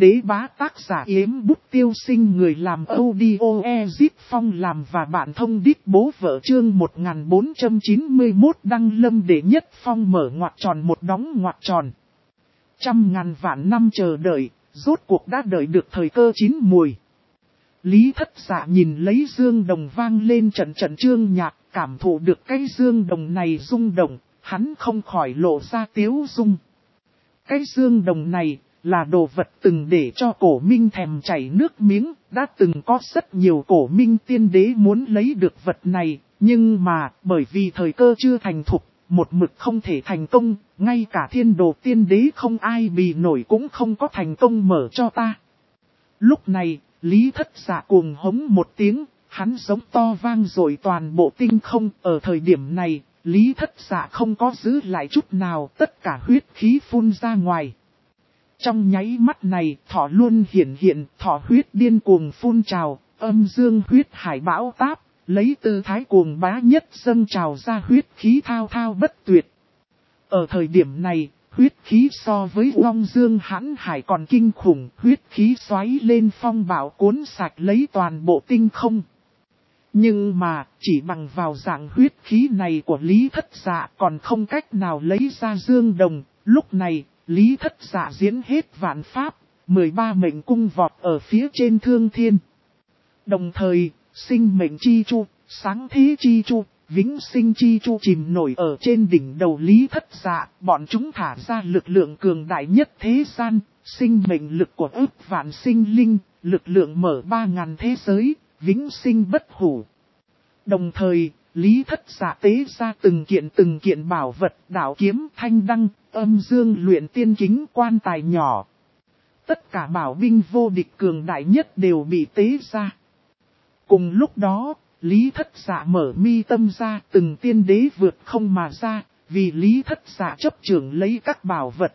Đế bá tác giả Yếm Bút Tiêu Sinh, người làm audio Ezip Phong làm và bạn thông đít bố vợ, chương 1491 đăng lâm đệ nhất phong mở ngoặc tròn một đóng ngoặc tròn. Trăm ngàn vạn năm chờ đợi, rốt cuộc đã đợi được thời cơ chín mùi. Lý Thất Dạ nhìn lấy dương đồng vang lên trận trận chương nhạc, cảm thụ được cái dương đồng này rung động, hắn không khỏi lộ ra tiếu dung. Cái dương đồng này là đồ vật từng để cho cổ minh thèm chảy nước miếng, đã từng có rất nhiều cổ minh tiên đế muốn lấy được vật này, nhưng mà bởi vì thời cơ chưa thành thục, một mực không thể thành công, ngay cả thiên đồ tiên đế không ai bì nổi cũng không có thành công mở cho ta. Lúc này, Lý Thất Dạ cuồng hống một tiếng, hắn giống to vang rồi toàn bộ tinh không. Ở thời điểm này, Lý Thất Dạ không có giữ lại chút nào, tất cả huyết khí phun ra ngoài. Trong nháy mắt này, thỏ luôn hiện, thỏ huyết điên cuồng phun trào, âm dương huyết hải bão táp, lấy tư thái cuồng bá nhất dâng trào ra huyết khí thao thao bất tuyệt. Ở thời điểm này, huyết khí so với long dương hãn hải còn kinh khủng, huyết khí xoáy lên phong bão cuốn sạch lấy toàn bộ tinh không. Nhưng mà, chỉ bằng vào dạng huyết khí này của Lý Thất Dạ còn không cách nào lấy ra dương đồng. Lúc này, Lý Thất Dạ diễn hết vạn pháp, 13 mệnh cung vọt ở phía trên thương thiên. Đồng thời, sinh mệnh chi chu, sáng thế chi chu, vĩnh sinh chi chu chìm nổi ở trên đỉnh đầu Lý Thất Dạ, bọn chúng thả ra lực lượng cường đại nhất thế gian, sinh mệnh lực của ức vạn sinh linh, lực lượng mở 3.000 thế giới, vĩnh sinh bất hủ. Đồng thời, Lý Thất Dạ tế ra từng kiện bảo vật, đạo kiếm, thanh đăng, âm dương luyện tiên kính, quan tài nhỏ. Tất cả bảo binh vô địch cường đại nhất đều bị tế ra. Cùng lúc đó, Lý Thất Dạ mở mi tâm ra, từng tiên đế vượt không mà ra, vì Lý Thất Dạ chấp trưởng lấy các bảo vật.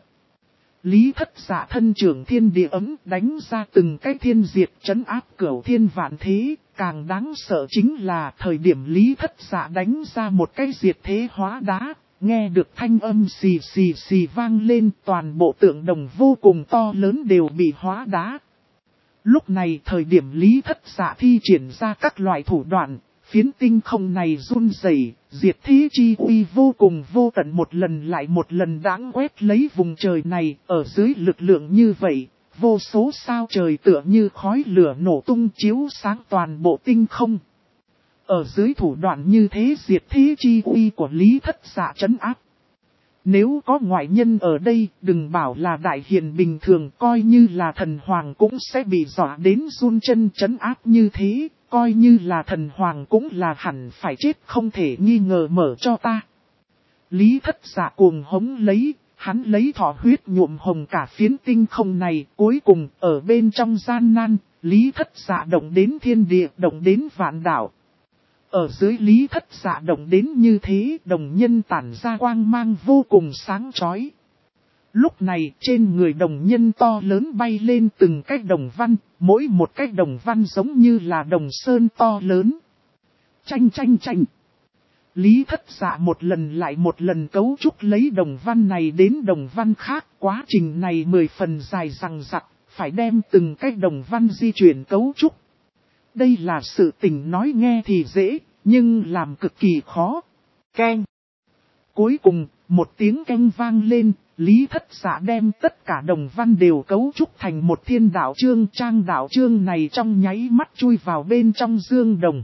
Lý Thất Dạ thân trưởng thiên địa ấm, đánh ra từng cái thiên diệt trấn áp cửu thiên vạn thế. Càng đáng sợ chính là thời điểm Lý Thất Dạ đánh ra một cái diệt thế hóa đá, nghe được thanh âm xì xì xì vang lên, toàn bộ tượng đồng vô cùng to lớn đều bị hóa đá. Lúc này thời điểm Lý Thất Dạ thi triển ra các loại thủ đoạn, phiến tinh không này run rẩy, diệt thế chi uy vô cùng vô tận một lần lại một lần đãng quét lấy vùng trời này. Ở dưới lực lượng như vậy, vô số sao trời tựa như khói lửa nổ tung chiếu sáng toàn bộ tinh không. Ở dưới thủ đoạn như thế diệt thế chi uy của Lý Thất Dạ trấn áp. Nếu có ngoại nhân ở đây, đừng bảo là đại hiền bình thường, coi như là thần hoàng cũng sẽ bị dọa đến run chân trấn áp như thế, coi như là thần hoàng cũng là hẳn phải chết không thể nghi ngờ mở cho ta. Lý Thất Dạ cuồng hống lấy, hắn lấy thỏ huyết nhuộm hồng cả phiến tinh không này, cuối cùng ở bên trong gian nan, Lý Thất Dạ động đến thiên địa, động đến vạn đảo. Ở dưới Lý Thất Dạ động đến như thế, đồng nhân tản ra quang mang vô cùng sáng chói. Lúc này trên người đồng nhân to lớn bay lên từng cái đồng văn, mỗi một cái đồng văn giống như là đồng sơn to lớn. Chanh. Lý Thất Dạ một lần lại một lần cấu trúc lấy đồng văn này đến đồng văn khác, quá trình này 10 phần dài dằng dặc, phải đem từng cái đồng văn di chuyển cấu trúc. Đây là sự tình nói nghe thì dễ, nhưng làm cực kỳ khó. Keng. Cuối cùng, một tiếng keng vang lên, Lý Thất Dạ đem tất cả đồng văn đều cấu trúc thành một thiên đạo chương. Trang đạo chương này trong nháy mắt chui vào bên trong dương đồng.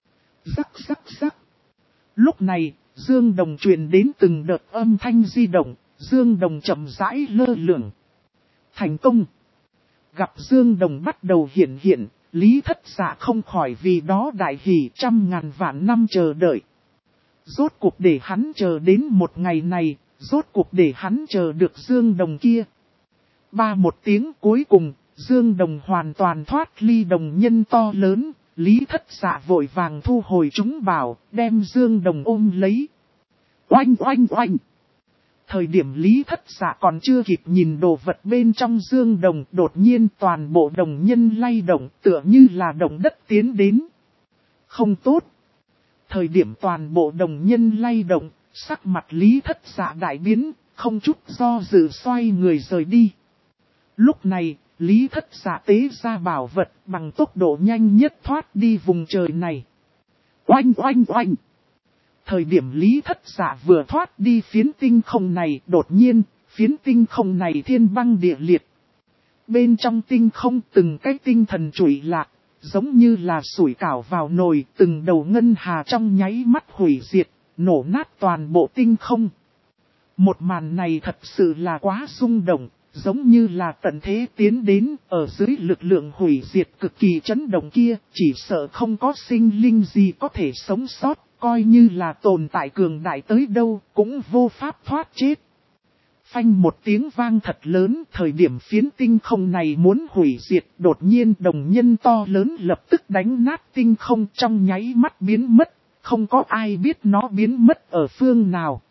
Rắc. Lúc này, dương đồng truyền đến từng đợt âm thanh di động, dương đồng chậm rãi lơ lửng. Thành công. Gặp dương đồng bắt đầu hiện, Lý Thất Dạ không khỏi vì đó đại hỉ, trăm ngàn vạn năm chờ đợi. Rốt cuộc để hắn chờ đến một ngày này, rốt cuộc để hắn chờ được dương đồng kia. Một tiếng cuối cùng, dương đồng hoàn toàn thoát ly đồng nhân to lớn, Lý Thất Dạ vội vàng thu hồi chúng bảo, đem dương đồng ôm lấy. Oanh. Thời điểm Lý Thất Dạ còn chưa kịp nhìn đồ vật bên trong dương đồng, đột nhiên toàn bộ đồng nhân lay động, tựa như là động đất tiến đến. Không tốt. Thời điểm toàn bộ đồng nhân lay động, sắc mặt Lý Thất Dạ đại biến, không chút do dự xoay người rời đi. Lúc này, Lý Thất Dạ tế ra bảo vật bằng tốc độ nhanh nhất thoát đi vùng trời này. Oanh oanh oanh! Thời điểm Lý Thất Dạ vừa thoát đi phiến tinh không này, đột nhiên, phiến tinh không này thiên băng địa liệt. Bên trong tinh không từng cái tinh thần trụy lạc, giống như là sủi cảo vào nồi, từng đầu ngân hà trong nháy mắt hủy diệt, nổ nát toàn bộ tinh không. Một màn này thật sự là quá rung động, giống như là tận thế tiến đến, ở dưới lực lượng hủy diệt cực kỳ chấn động kia, chỉ sợ không có sinh linh gì có thể sống sót, coi như là tồn tại cường đại tới đâu, cũng vô pháp thoát chết. Phanh một tiếng vang thật lớn, thời điểm phiến tinh không này muốn hủy diệt, đột nhiên đồng nhân to lớn lập tức đánh nát tinh không trong nháy mắt biến mất, không có ai biết nó biến mất ở phương nào.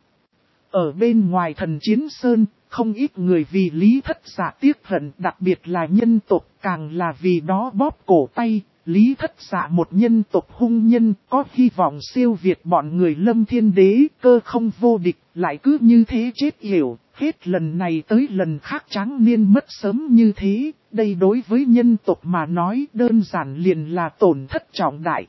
Ở bên ngoài thần chiến sơn, không ít người vì Lý Thất Dạ tiếc hận, đặc biệt là nhân tộc, càng là vì đó bóp cổ tay. Lý Thất Dạ một nhân tộc hung nhân, có hy vọng siêu việt bọn người Lâm Thiên Đế, cơ không vô địch, lại cứ như thế chết yểu, hết lần này tới lần khác tráng niên mất sớm như thế, đây đối với nhân tộc mà nói đơn giản liền là tổn thất trọng đại.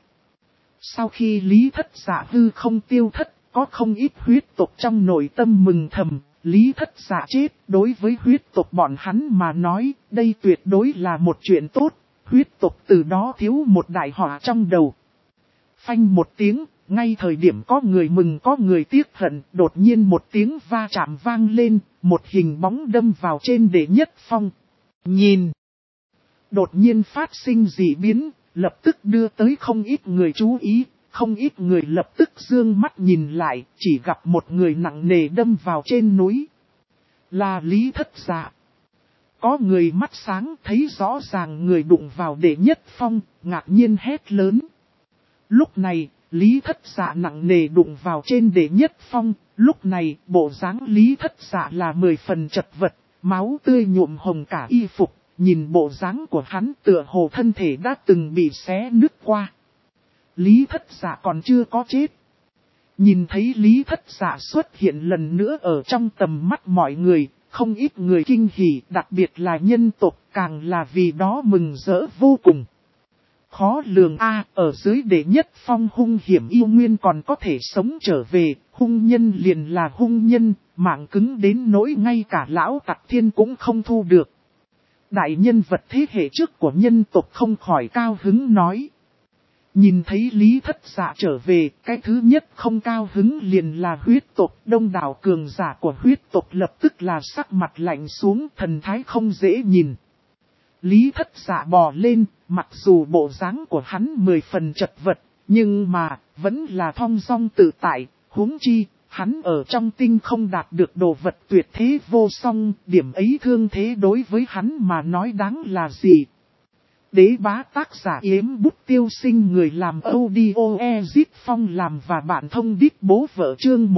Sau khi Lý Thất Dạ hư không tiêu thất, có không ít huyết tộc trong nội tâm mừng thầm, Lý Thất Dạ chết, đối với huyết tộc bọn hắn mà nói, đây tuyệt đối là một chuyện tốt. Huyết tộc từ đó thiếu một đại họa trong đầu. Phanh một tiếng, ngay thời điểm có người mừng có người tiếc hận, đột nhiên một tiếng va chạm vang lên, một hình bóng đâm vào trên đệ nhất phong. Nhìn! Đột nhiên phát sinh dị biến, lập tức đưa tới không ít người chú ý, không ít người lập tức dương mắt nhìn lại, chỉ gặp một người nặng nề đâm vào trên núi. Là Lý Thất Dạ. Có người mắt sáng thấy rõ ràng người đụng vào đệ nhất phong, ngạc nhiên hét lớn. Lúc này, Lý Thất Dạ nặng nề đụng vào trên đệ nhất phong, lúc này bộ dáng Lý Thất Dạ là 10 phần chật vật, máu tươi nhuộm hồng cả y phục, nhìn bộ dáng của hắn tựa hồ thân thể đã từng bị xé nứt qua. Lý Thất Dạ còn chưa có chết. Nhìn thấy Lý Thất Dạ xuất hiện lần nữa ở trong tầm mắt mọi người. Không ít người kinh hỉ, đặc biệt là nhân tộc, càng là vì đó mừng rỡ vô cùng. Khó lường ở dưới đệ nhất phong hung hiểm yêu nguyên còn có thể sống trở về, hung nhân liền là hung nhân, mạng cứng đến nỗi ngay cả lão tặc thiên cũng không thu được. Đại nhân vật thế hệ trước của nhân tộc không khỏi cao hứng nói. Nhìn thấy Lý Thất Dạ trở về, cái thứ nhất không cao hứng liền là huyết tộc, đông đảo cường giả của huyết tộc lập tức là sắc mặt lạnh xuống, thần thái không dễ nhìn. Lý Thất Dạ bò lên, mặc dù bộ dáng của hắn 10 phần chật vật, nhưng mà, vẫn là thong dong tự tại, huống chi, hắn ở trong tinh không đạt được đồ vật tuyệt thế vô song, điểm ấy thương thế đối với hắn mà nói đáng là gì. Đế bá tác giả Yếm Bút Tiêu Sinh, người làm audio Ezit Phong làm và bạn thông đít bố vợ chương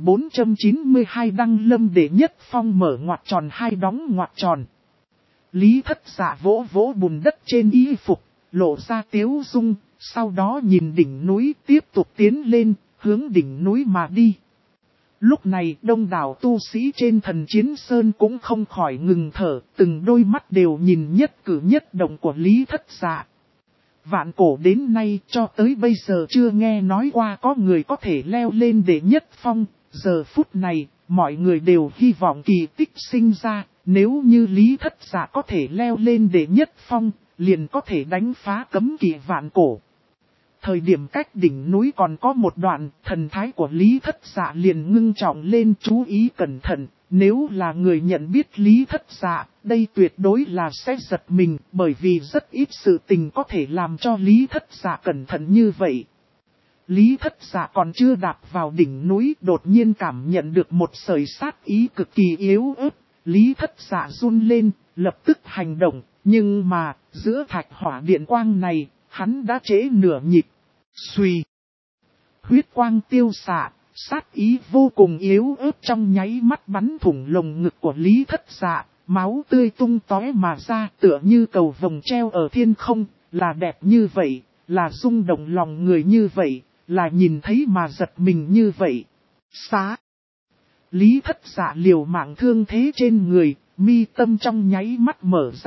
1492 đăng lâm đệ nhất phong mở ngoặc tròn hai đóng ngoặc tròn. Lý Thất Dạ vỗ vỗ bùn đất trên y phục, lộ ra tiếu dung, sau đó nhìn đỉnh núi tiếp tục tiến lên, hướng đỉnh núi mà đi. Lúc này đông đảo tu sĩ trên thần chiến sơn cũng không khỏi ngừng thở, từng đôi mắt đều nhìn nhất cử nhất động của Lý Thất Dạ. Vạn cổ đến nay cho tới bây giờ chưa nghe nói qua có người có thể leo lên đệ nhất phong, giờ phút này mọi người đều hy vọng kỳ tích sinh ra, nếu như Lý Thất Dạ có thể leo lên đệ nhất phong, liền có thể đánh phá cấm kỵ vạn cổ. Thời điểm cách đỉnh núi còn có một đoạn, thần thái của Lý Thất Dạ liền ngưng trọng lên, chú ý cẩn thận, nếu là người nhận biết Lý Thất Dạ, đây tuyệt đối là sẽ giật mình, bởi vì rất ít sự tình có thể làm cho Lý Thất Dạ cẩn thận như vậy. Lý Thất Dạ còn chưa đạp vào đỉnh núi, đột nhiên cảm nhận được một sợi sát ý cực kỳ yếu ớt, Lý Thất Dạ run lên, lập tức hành động, nhưng mà, giữa thạch hỏa điện quang này, hắn đã trễ nửa nhịp. Xuy. Huyết quang tiêu xạ, sát ý vô cùng yếu ớt trong nháy mắt bắn thủng lồng ngực của Lý Thất Dạ, máu tươi tung tóe mà ra tựa như cầu vồng treo ở thiên không, là đẹp như vậy, là rung động lòng người như vậy, là nhìn thấy mà giật mình như vậy. Xá. Lý Thất Dạ liều mạng thương thế trên người, mi tâm trong nháy mắt mở ra,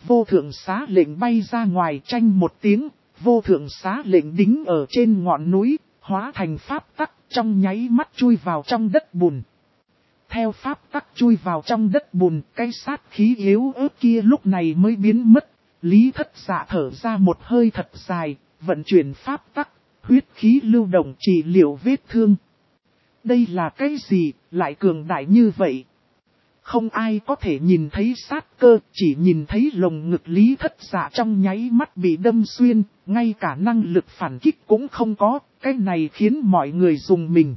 vô thượng xá lệnh bay ra ngoài, tranh một tiếng, vô thượng xá lệnh đính ở trên ngọn núi, hóa thành pháp tắc, trong nháy mắt chui vào trong đất bùn. Theo pháp tắc chui vào trong đất bùn, cái sát khí yếu ớt kia lúc này mới biến mất. Lý Thất Dạ thở ra một hơi thật dài, vận chuyển pháp tắc, huyết khí lưu động trị liệu vết thương. Đây là cái gì, lại cường đại như vậy? Không ai có thể nhìn thấy sát cơ, chỉ nhìn thấy lồng ngực Lý Thất Dạ trong nháy mắt bị đâm xuyên, ngay cả năng lực phản kích cũng không có, cái này khiến mọi người rùng mình.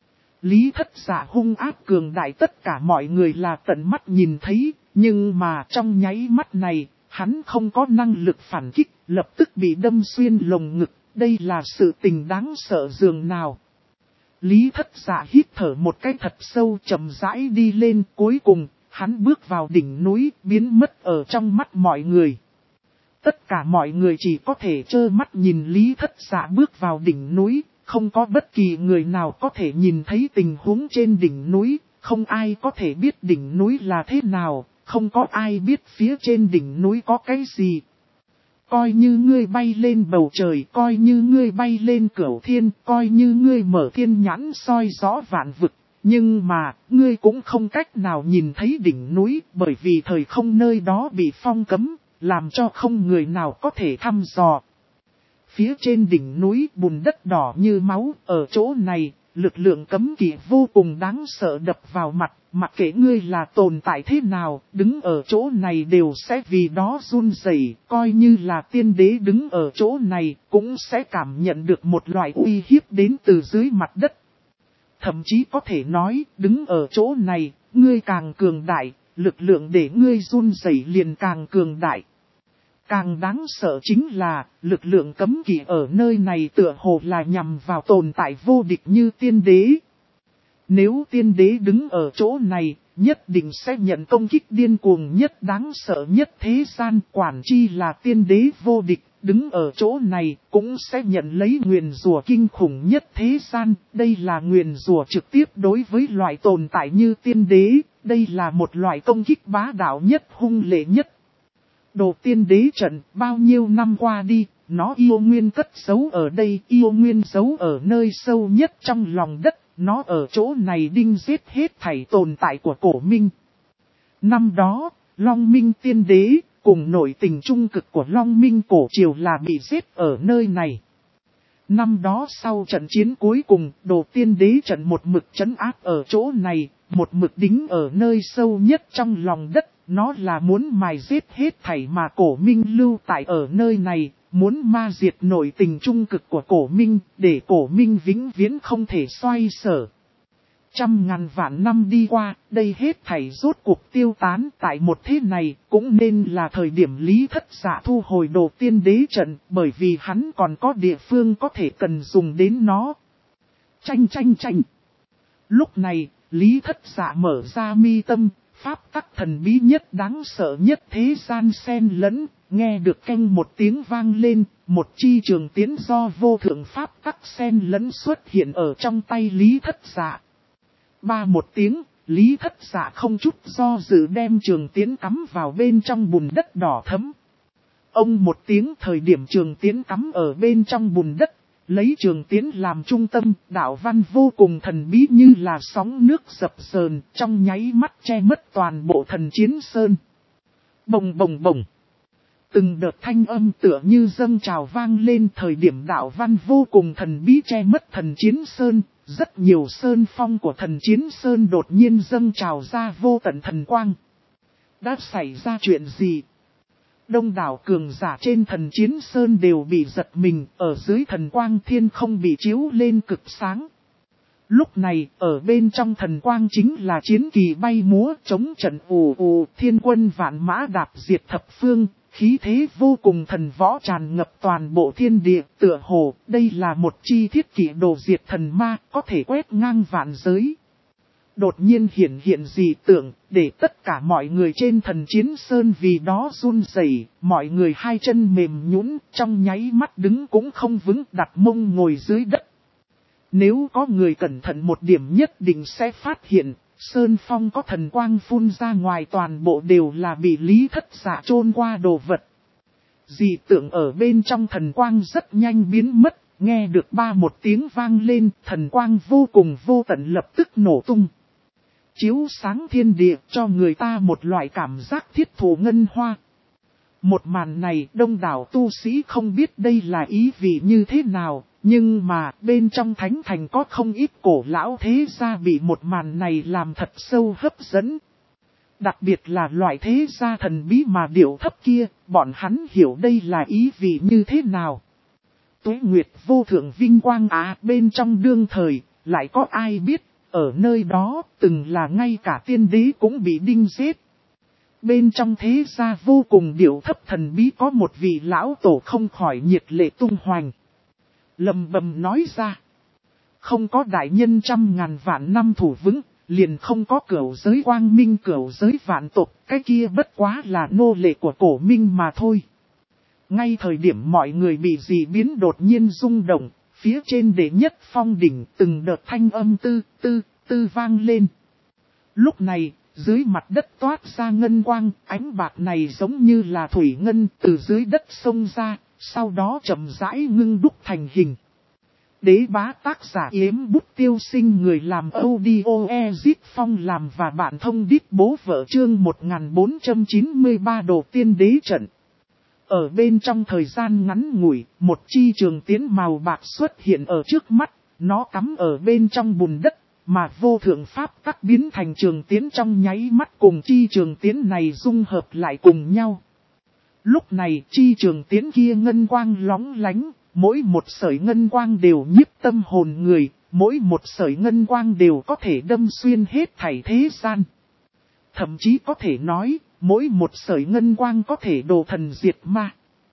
Lý Thất Dạ hung ác cường đại tất cả mọi người là tận mắt nhìn thấy, nhưng mà trong nháy mắt này, hắn không có năng lực phản kích, lập tức bị đâm xuyên lồng ngực, đây là sự tình đáng sợ dường nào. Lý Thất Dạ hít thở một cái thật sâu, chậm rãi đi lên, cuối cùng, hắn bước vào đỉnh núi, biến mất ở trong mắt mọi người. Tất cả mọi người chỉ có thể trơ mắt nhìn Lý Thất Dạ bước vào đỉnh núi, không có bất kỳ người nào có thể nhìn thấy tình huống trên đỉnh núi, không ai có thể biết đỉnh núi là thế nào, không có ai biết phía trên đỉnh núi có cái gì. Coi như ngươi bay lên bầu trời, coi như ngươi bay lên cửu thiên, coi như ngươi mở thiên nhãn soi rõ vạn vực, nhưng mà, ngươi cũng không cách nào nhìn thấy đỉnh núi, bởi vì thời không nơi đó bị phong cấm, làm cho không người nào có thể thăm dò. Phía trên đỉnh núi bùn đất đỏ như máu, ở chỗ này, lực lượng cấm kỵ vô cùng đáng sợ đập vào mặt, mặc kệ ngươi là tồn tại thế nào, đứng ở chỗ này đều sẽ vì đó run rẩy, coi như là tiên đế đứng ở chỗ này, cũng sẽ cảm nhận được một loại uy hiếp đến từ dưới mặt đất. Thậm chí có thể nói, đứng ở chỗ này, ngươi càng cường đại, lực lượng để ngươi run rẩy liền càng cường đại. Càng đáng sợ chính là, lực lượng cấm kỵ ở nơi này tựa hồ là nhằm vào tồn tại vô địch như tiên đế. Nếu tiên đế đứng ở chỗ này, nhất định sẽ nhận công kích điên cuồng nhất đáng sợ nhất thế gian, quản chi là tiên đế vô địch, đứng ở chỗ này cũng sẽ nhận lấy nguyền rủa kinh khủng nhất thế gian, đây là nguyền rủa trực tiếp đối với loại tồn tại như tiên đế, đây là một loại công kích bá đạo nhất hung lệ nhất. Đồ tiên đế trận bao nhiêu năm qua đi, nó yêu nguyên cất giấu ở đây, yêu nguyên giấu ở nơi sâu nhất trong lòng đất, nó ở chỗ này đinh giết hết thảy tồn tại của cổ minh. Năm đó, Long Minh tiên đế, cùng nội tình trung cực của Long Minh cổ triều là bị giết ở nơi này. Năm đó sau trận chiến cuối cùng, đồ tiên đế trận một mực trấn áp ở chỗ này, một mực đính ở nơi sâu nhất trong lòng đất. Nó là muốn mài giết hết thảy mà cổ minh lưu tại ở nơi này, muốn ma diệt nội tình trung cực của cổ minh, để cổ minh vĩnh viễn không thể xoay sở. Trăm ngàn vạn năm đi qua, đây hết thảy rốt cuộc tiêu tán tại một thế này, cũng nên là thời điểm Lý Thất Dạ thu hồi đồ tiên đế trận, bởi vì hắn còn có địa phương có thể cần dùng đến nó. Tranh. Lúc này, Lý Thất Dạ mở ra mi tâm. Pháp tắc thần bí nhất đáng sợ nhất thế gian xen lẫn, nghe được canh một tiếng vang lên, một chi trường tiến do vô thượng pháp tắc xen lẫn xuất hiện ở trong tay Lý Thất Dạ. Ba một tiếng, Lý Thất Dạ không chút do dự đem trường tiến cắm vào bên trong bùn đất đỏ thẫm. Ông một tiếng thời điểm trường tiến cắm ở bên trong bùn đất. Lấy trường tiến làm trung tâm, đạo văn vô cùng thần bí như là sóng nước dập dờn, trong nháy mắt che mất toàn bộ thần chiến sơn. Bồng bồng bồng. Từng đợt thanh âm tựa như dâng trào vang lên thời điểm đạo văn vô cùng thần bí che mất thần chiến sơn. Rất nhiều sơn phong của thần chiến sơn đột nhiên dâng trào ra vô tận thần quang. Đã xảy ra chuyện gì? Đông đảo cường giả trên thần chiến sơn đều bị giật mình, ở dưới thần quang thiên không bị chiếu lên cực sáng. Lúc này, ở bên trong thần quang chính là chiến kỳ bay múa chống trận ù, thiên quân vạn mã đạp diệt thập phương, khí thế vô cùng thần võ tràn ngập toàn bộ thiên địa, tựa hồ, đây là một chi thiết kỷ đồ diệt thần ma, có thể quét ngang vạn giới. Đột nhiên hiện dị tượng, để tất cả mọi người trên thần chiến sơn vì đó run rẩy, mọi người hai chân mềm nhũn, trong nháy mắt đứng cũng không vững, đặt mông ngồi dưới đất. Nếu có người cẩn thận một điểm nhất định sẽ phát hiện, Sơn phong có thần quang phun ra ngoài, toàn bộ đều là bị Lý Thất Dạ chôn qua đồ vật. Dị tượng ở bên trong thần quang rất nhanh biến mất, nghe được một tiếng vang lên, thần quang vô cùng vô tận lập tức nổ tung. Chiếu sáng thiên địa cho người ta một loại cảm giác thiết thù ngân hoa. Một màn này đông đảo tu sĩ không biết đây là ý vị như thế nào, nhưng mà bên trong thánh thành có không ít cổ lão thế gia bị một màn này làm thật sâu hấp dẫn. Đặc biệt là loại thế gia thần bí mà điệu thấp kia, bọn hắn hiểu đây là ý vị như thế nào. Tuế Nguyệt vô thượng vinh quang bên trong đương thời, lại có ai biết, ở nơi đó từng là ngay cả tiên đế cũng bị đinh giết. Bên trong thế gia vô cùng điệu thấp thần bí có một vị lão tổ không khỏi nhiệt lệ tung hoành. Lầm bầm nói ra, không có đại nhân trăm ngàn vạn năm thủ vững, liền không có cửu giới quang minh cửu giới vạn tộc, cái kia bất quá là nô lệ của cổ minh mà thôi. Ngay thời điểm mọi người bị dị biến đột nhiên rung động, phía trên đệ nhất phong đỉnh từng đợt thanh âm tư vang lên. Lúc này, dưới mặt đất toát ra ngân quang, ánh bạc này giống như là thủy ngân từ dưới đất xông ra, sau đó chậm rãi ngưng đúc thành hình. Đế bá tác giả Yếm Bút Tiêu Sinh, người làm audio Ezit Phong làm và bạn thông điệp bố vợ chương 1493 đồ tiên đế trận. Ở bên trong thời gian ngắn ngủi, một chi trường tiến màu bạc xuất hiện ở trước mắt, nó cắm ở bên trong bùn đất, mà vô thượng pháp tắc biến thành trường tiến trong nháy mắt cùng chi trường tiến này dung hợp lại cùng nhau. Lúc này chi trường tiến kia ngân quang lóng lánh, mỗi một sợi ngân quang đều nhiếp tâm hồn người, mỗi một sợi ngân quang đều có thể đâm xuyên hết thảy thế gian. Thậm chí có thể nói, mỗi một sợi ngân quang có thể đồ thần diệt ma.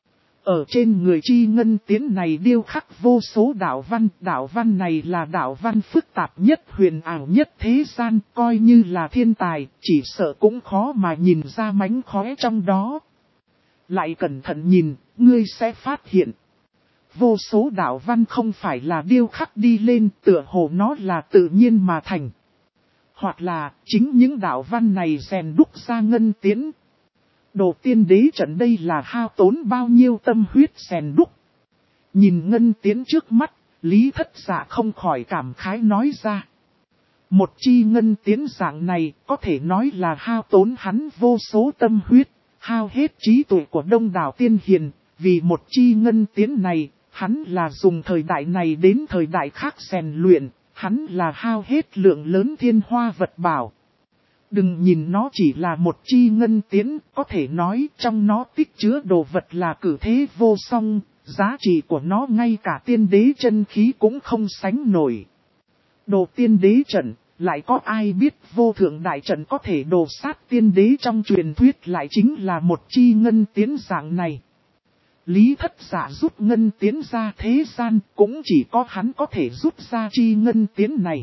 Ở trên người chi ngân tiến này điêu khắc vô số đạo văn này là đạo văn phức tạp nhất huyền ảo nhất thế gian, coi như là thiên tài, chỉ sợ cũng khó mà nhìn ra mánh khóe trong đó. Lại cẩn thận nhìn, ngươi sẽ phát hiện. Vô số đạo văn không phải là điêu khắc đi lên, tựa hồ nó là tự nhiên mà thành. Hoặc là, chính những đạo văn này rèn đúc ra ngân tiến. Đồ tiên đế trận đây là hao tốn bao nhiêu tâm huyết rèn đúc. Nhìn ngân tiến trước mắt, Lý Thất Dạ không khỏi cảm khái nói ra. Một chi ngân tiến dạng này có thể nói là hao tốn hắn vô số tâm huyết, hao hết trí tuệ của đông đảo tiên hiền, vì một chi ngân tiến này, hắn là dùng thời đại này đến thời đại khác rèn luyện, hắn là hao hết lượng lớn thiên hoa vật bảo. Đừng nhìn nó chỉ là một chi ngân tiến, có thể nói trong nó tích chứa đồ vật là cử thế vô song, giá trị của nó ngay cả tiên đế chân khí cũng không sánh nổi. Đồ tiên đế trận, lại có ai biết vô thượng đại trận có thể đồ sát tiên đế trong truyền thuyết lại chính là một chi ngân tiến dạng này. Lý Thất Dạ rút ngân tiến ra thế gian, cũng chỉ có hắn có thể rút ra chi ngân tiến này.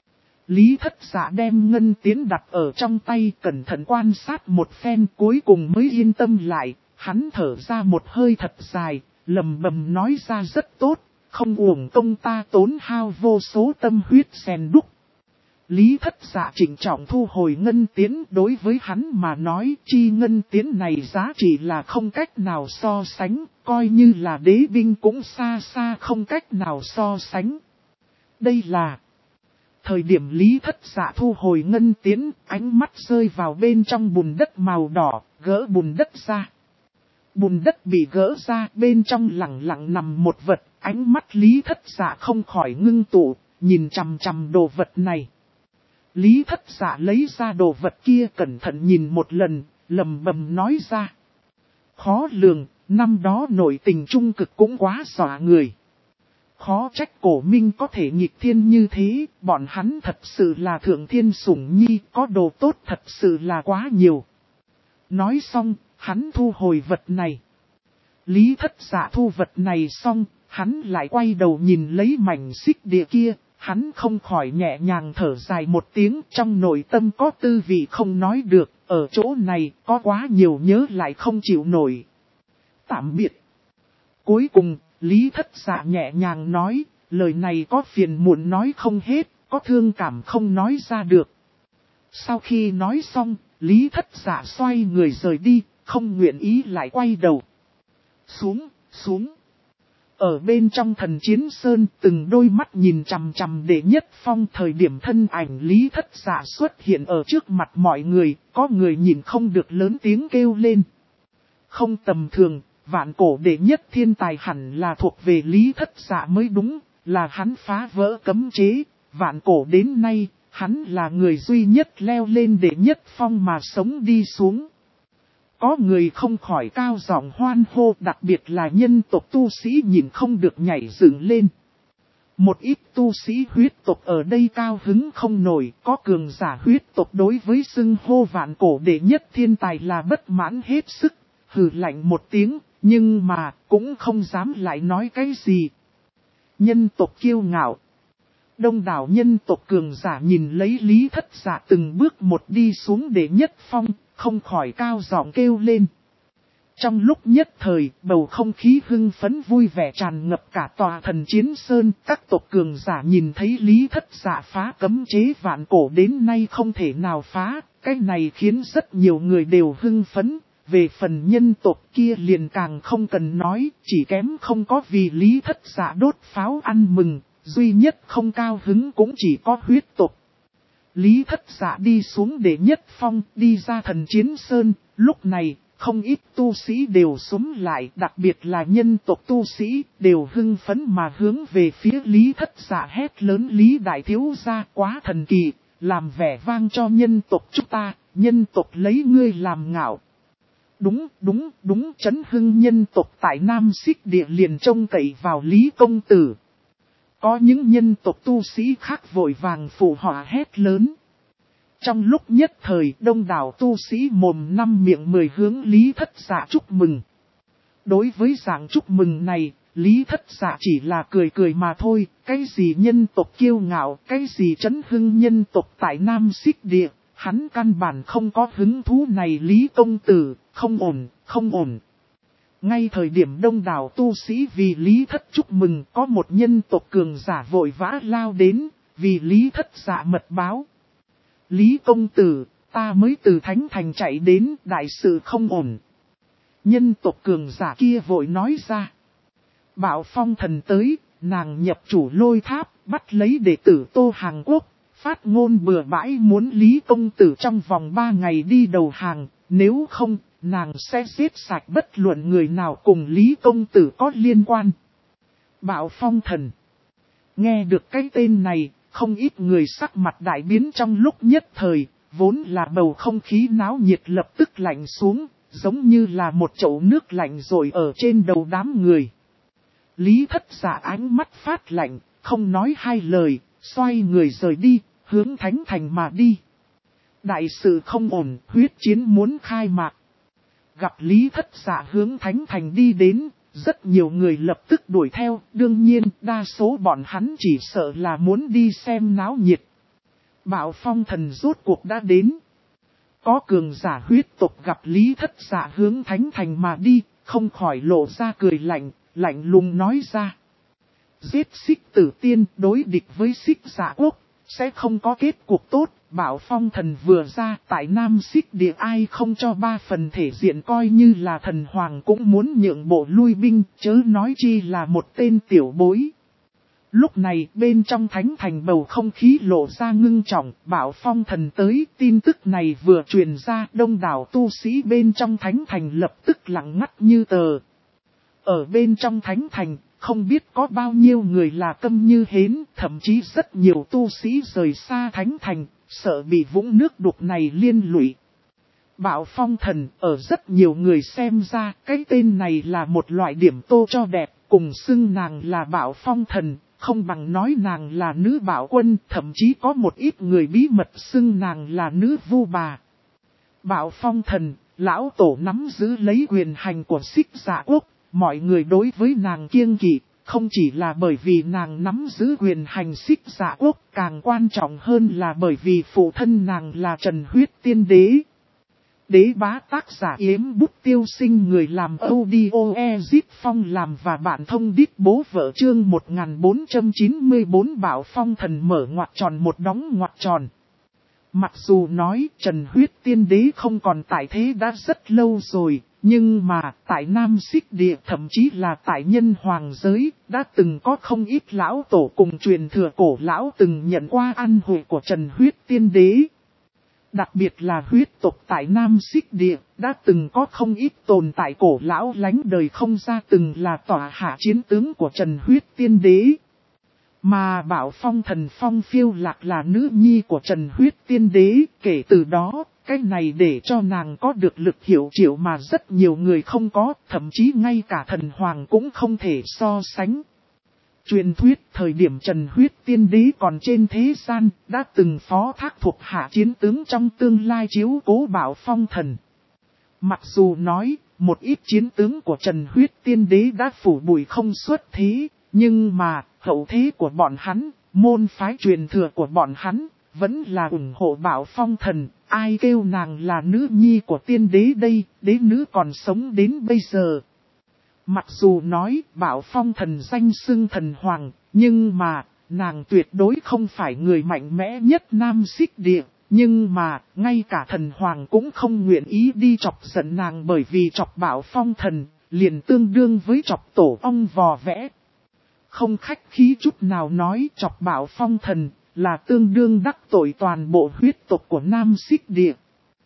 Lý Thất Dạ đem ngân tiến đặt ở trong tay, cẩn thận quan sát một phen, cuối cùng mới yên tâm lại, hắn thở ra một hơi thật dài, lầm bầm nói ra rất tốt, không uổng công ta tốn hao vô số tâm huyết rèn đúc. Lý Thất Dạ trịnh trọng thu hồi ngân tiến, đối với hắn mà nói chi ngân tiến này giá trị là không cách nào so sánh, coi như là đế binh cũng xa xa không cách nào so sánh. Đây là thời điểm Lý Thất Dạ thu hồi ngân tiến, ánh mắt rơi vào bên trong bùn đất màu đỏ, gỡ bùn đất ra. Bùn đất bị gỡ ra, bên trong lặng lặng nằm một vật, ánh mắt Lý Thất Dạ không khỏi ngưng tụ, nhìn chằm chằm đồ vật này. Lý Thất Dạ lấy ra đồ vật kia cẩn thận nhìn một lần, lầm bầm nói ra. Khó lường, năm đó nội tình trung cực cũng quá dọa người. Khó trách cổ minh có thể nghịch thiên như thế, bọn hắn thật sự là thượng thiên sủng nhi, có đồ tốt thật sự là quá nhiều. Nói xong, hắn thu hồi vật này. Lý Thất Dạ thu vật này xong, hắn lại quay đầu nhìn lấy mảnh xích địa kia, hắn không khỏi nhẹ nhàng thở dài một tiếng, trong nội tâm có tư vị không nói được, ở chỗ này có quá nhiều nhớ lại không chịu nổi. Tạm biệt. Cuối cùng, Lý Thất Dạ nhẹ nhàng nói, lời này có phiền muộn nói không hết, có thương cảm không nói ra được. Sau khi nói xong, Lý Thất Dạ xoay người rời đi, không nguyện ý lại quay đầu. Xuống. Ở bên trong Thần Chiến Sơn, từng đôi mắt nhìn chằm chằm Đệ Nhất Phong. Thời điểm thân ảnh Lý Thất Dạ xuất hiện ở trước mặt mọi người, có người nhìn không được lớn tiếng kêu lên. Không tầm thường, vạn cổ đệ nhất thiên tài hẳn là thuộc về Lý Thất Dạ mới đúng, là hắn phá vỡ cấm chế, vạn cổ đến nay, hắn là người duy nhất leo lên Đệ Nhất Phong mà sống đi xuống. Có người không khỏi cao giọng hoan hô, đặc biệt là nhân tộc tu sĩ nhìn không được nhảy dựng lên. Một ít tu sĩ huyết tộc ở đây cao hứng không nổi, có cường giả huyết tộc đối với xưng hô vạn cổ đệ nhất thiên tài là bất mãn hết sức, hừ lạnh một tiếng, nhưng mà cũng không dám lại nói cái gì. Nhân tộc kiêu ngạo. Đông đảo nhân tộc cường giả nhìn lấy Lý Thất Dạ từng bước một đi xuống Đệ Nhất Phong, không khỏi cao giọng kêu lên. Trong lúc nhất thời, bầu không khí hưng phấn vui vẻ tràn ngập cả tòa Thần Chiến Sơn. Các tộc cường giả nhìn thấy Lý Thất Dạ phá cấm chế vạn cổ đến nay không thể nào phá, cái này khiến rất nhiều người đều hưng phấn. Về phần nhân tộc kia liền càng không cần nói, chỉ kém không có vì Lý Thất Dạ đốt pháo ăn mừng, duy nhất không cao hứng cũng chỉ có huyết tộc. Lý Thất Dạ đi xuống Đệ Nhất Phong, đi ra Thần Chiến Sơn, lúc này, không ít tu sĩ đều xúm lại, đặc biệt là nhân tộc tu sĩ, đều hưng phấn mà hướng về phía Lý Thất Dạ hét lớn: Lý Đại Thiếu Gia quá thần kỳ, làm vẻ vang cho nhân tộc chúng ta, nhân tộc lấy ngươi làm ngạo. Đúng, chấn hưng nhân tộc tại Nam Xích Địa liền trông cậy vào Lý Công Tử. Có những nhân tộc tu sĩ khác vội vàng phụ họa hét lớn. Trong lúc nhất thời, đông đảo tu sĩ mồm năm miệng mười hướng Lý Thất Dạ chúc mừng. Đối với dạng chúc mừng này, Lý Thất Dạ chỉ là cười mà thôi, cái gì nhân tộc kiêu ngạo, cái gì chấn hưng nhân tộc tại Nam Xích Địa, hắn căn bản không có hứng thú này. Lý Công Tử, không ổn. Ngay thời điểm đông đảo tu sĩ vì Lý Thất chúc mừng, có một nhân tộc cường giả vội vã lao đến, vì Lý Thất Dạ mật báo. Lý Công Tử, ta mới từ Thánh Thành chạy đến, đại sự không ổn. Nhân tộc cường giả kia vội nói ra. Bạo Phong Thần tới, nàng nhập chủ Lôi Tháp, bắt lấy đệ tử Tô Hàng Quốc, phát ngôn bừa bãi muốn Lý Công Tử trong vòng 3 ngày đi đầu hàng, nếu không, nàng sẽ giết sạch bất luận người nào cùng Lý Công Tử có liên quan. Bạo Phong Thần. Nghe được cái tên này, không ít người sắc mặt đại biến trong lúc nhất thời, vốn là bầu không khí náo nhiệt lập tức lạnh xuống, giống như là một chậu nước lạnh rồi ở trên đầu đám người. Lý Thất Dạ ánh mắt phát lạnh, không nói hai lời, xoay người rời đi, hướng Thánh Thành mà đi. Đại sự không ổn, huyết chiến muốn khai mạc. Gặp Lý Thất Dạ hướng Thánh Thành đi đến, rất nhiều người lập tức đuổi theo, đương nhiên đa số bọn hắn chỉ sợ là muốn đi xem náo nhiệt. Bạo Phong Thần rốt cuộc đã đến. Có cường giả huyết tộc gặp Lý Thất Dạ hướng Thánh Thành mà đi, không khỏi lộ ra cười lạnh lùng nói ra. Giết Xích Tử Tiên đối địch với Xích Dạ Quốc, sẽ không có kết cục tốt. Bạo Phong Thần vừa ra tại Nam Xích Địa ai không cho 3 phần thể diện coi như là thần hoàng cũng muốn nhượng bộ lui binh, chớ nói chi là một tên tiểu bối. Lúc này bên trong Thánh Thành bầu không khí lộ ra ngưng trọng, Bạo Phong Thần tới, tin tức này vừa truyền ra, đông đảo tu sĩ bên trong Thánh Thành lập tức lặng ngắt như tờ. Ở bên trong Thánh Thành, không biết có bao nhiêu người là câm như hến, thậm chí rất nhiều tu sĩ rời xa Thánh Thành, sợ bị vũng nước đục này liên lụy. Bạo Phong Thần, ở rất nhiều người xem ra, cái tên này là một loại điểm tô cho đẹp, cùng xưng nàng là Bạo Phong Thần, không bằng nói nàng là nữ bảo quân, thậm chí có một ít người bí mật xưng nàng là nữ vu bà. Bạo Phong Thần, lão tổ nắm giữ lấy quyền hành của Xích Dạ Quốc, mọi người đối với nàng kiêng kỵ, không chỉ là bởi vì nàng nắm giữ quyền hành Xích Dạ Quốc, càng quan trọng hơn là bởi vì phụ thân nàng là Trần Huyết Tiên Đế. Đế bá tác giả Yếm Bút Tiêu Sinh, người làm audio Ezip Phong làm và bạn thông đít bố vợ chương 1494. Bạo Phong Thần mở ngoặc tròn một đóng ngoặc tròn. Mặc dù nói Trần Huyết Tiên Đế không còn tại thế đã rất lâu rồi, nhưng mà tại Nam Xích Địa thậm chí là tại Nhân Hoàng giới, đã từng có không ít lão tổ cùng truyền thừa cổ lão từng nhận qua ăn hội của Trần Huyết Tiên Đế. Đặc biệt là huyết tộc tại Nam Xích Địa, đã từng có không ít tồn tại cổ lão lánh đời không ra từng là tỏa hạ chiến tướng của Trần Huyết Tiên Đế. Mà Bảo Phong Thần Phong Phiêu Lạc là nữ nhi của Trần Huyết Tiên Đế, kể từ đó, cái này để cho nàng có được lực hiệu triệu mà rất nhiều người không có, thậm chí ngay cả thần hoàng cũng không thể so sánh. Truyền thuyết thời điểm Trần Huyết Tiên Đế còn trên thế gian, đã từng phó thác thuộc hạ chiến tướng trong tương lai chiếu cố Bảo Phong Thần. Mặc dù nói, một ít chiến tướng của Trần Huyết Tiên Đế đã phủ bụi không xuất thế, nhưng mà, hậu thế của bọn hắn, môn phái truyền thừa của bọn hắn, vẫn là ủng hộ Bảo Phong Thần, ai kêu nàng là nữ nhi của tiên đế đây, đế nữ còn sống đến bây giờ. Mặc dù nói Bảo Phong Thần danh xưng thần hoàng, nhưng mà, nàng tuyệt đối không phải người mạnh mẽ nhất Nam Xích Địa, nhưng mà, ngay cả thần hoàng cũng không nguyện ý đi chọc giận nàng bởi vì chọc Bảo Phong Thần, liền tương đương với chọc tổ ong vò vẽ. Không khách khí chút nào nói chọc Bảo Phong Thần là tương đương đắc tội toàn bộ huyết tộc của Nam Xích Địa.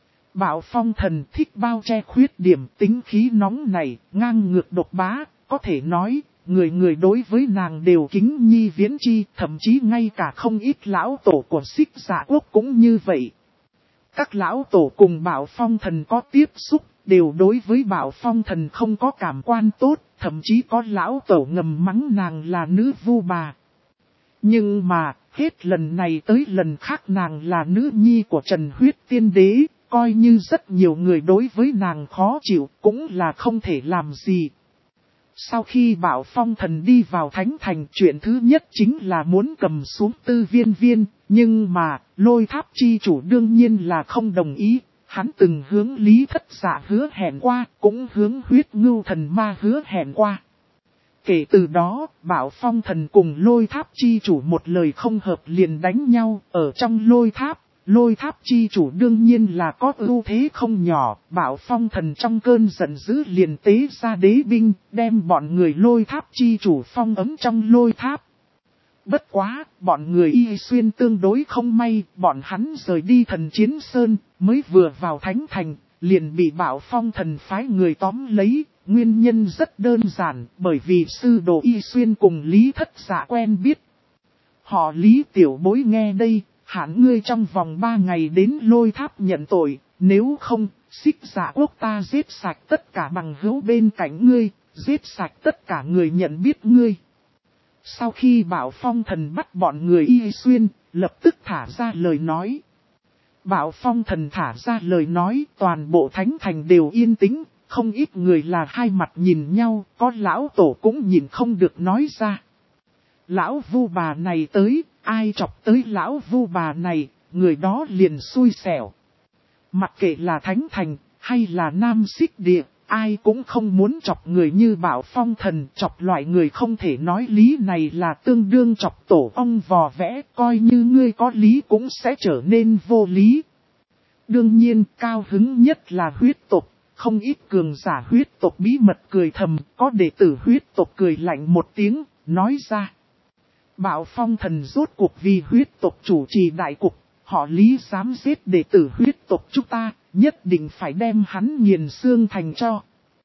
Bảo Phong Thần thích bao che khuyết điểm tính khí nóng này, ngang ngược độc bá, có thể nói, người người đối với nàng đều kính nhi viễn chi, thậm chí ngay cả không ít lão tổ của Xích Dạ Quốc cũng như vậy. Các lão tổ cùng Bảo Phong Thần có tiếp xúc, đều đối với Bảo Phong Thần không có cảm quan tốt, thậm chí có lão tổ ngầm mắng nàng là nữ vu bà. Nhưng mà, hết lần này tới lần khác nàng là nữ nhi của Trần Huyết Tiên Đế, coi như rất nhiều người đối với nàng khó chịu, cũng là không thể làm gì. Sau khi Bảo Phong Thần đi vào Thánh Thành, chuyện thứ nhất chính là muốn cầm xuống Tư Viên Viên, nhưng mà, Lôi Tháp chi chủ đương nhiên là không đồng ý. Hắn từng hướng Lý Thất Dạ hứa hẹn qua, cũng hướng Huyết Ngưu Thần Ma hứa hẹn qua. Kể từ đó, Bảo Phong Thần cùng Lôi Tháp chi chủ một lời không hợp liền đánh nhau, ở trong Lôi Tháp chi chủ đương nhiên là có ưu thế không nhỏ, Bảo Phong Thần trong cơn giận dữ liền tế ra đế binh, đem bọn người Lôi Tháp chi chủ phong ấm trong lôi tháp. Bất quá, bọn người Y Xuyên tương đối không may, bọn hắn rời đi Thần Chiến Sơn, mới vừa vào Thánh Thành, liền bị Bảo Phong Thần phái người tóm lấy. Nguyên nhân rất đơn giản, bởi vì sư đồ Y Xuyên cùng Lý Thất Dạ quen biết. Họ Lý tiểu bối nghe đây, hẳn ngươi trong vòng 3 ngày đến lôi tháp nhận tội, nếu không, Xích Dạ Quốc ta giết sạch tất cả bằng hữu bên cạnh ngươi, giết sạch tất cả người nhận biết ngươi. Sau khi Bảo Phong Thần bắt bọn người Y Xuyên, lập tức thả ra lời nói. Bảo Phong Thần thả ra lời nói, toàn bộ Thánh Thành đều yên tĩnh, không ít người là hai mặt nhìn nhau, có lão tổ cũng nhìn không được nói ra. Lão vu bà này tới, ai chọc tới lão vu bà này, người đó liền xui xẻo. Mặc kệ là Thánh Thành, hay là Nam Xích Địa, ai cũng không muốn chọc người như Bảo Phong Thần, chọc loại người không thể nói lý này là tương đương chọc tổ ong vò vẽ, coi như ngươi có lý cũng sẽ trở nên vô lý. Đương nhiên, cao hứng nhất là huyết tộc, không ít cường giả huyết tộc bí mật cười thầm, có đệ tử huyết tộc cười lạnh một tiếng, nói ra. Bảo Phong Thần rốt cuộc vì huyết tộc chủ trì đại cục, họ Lý dám giết đệ tử huyết tộc chúng ta, nhất định phải đem hắn nghiền xương thành cho.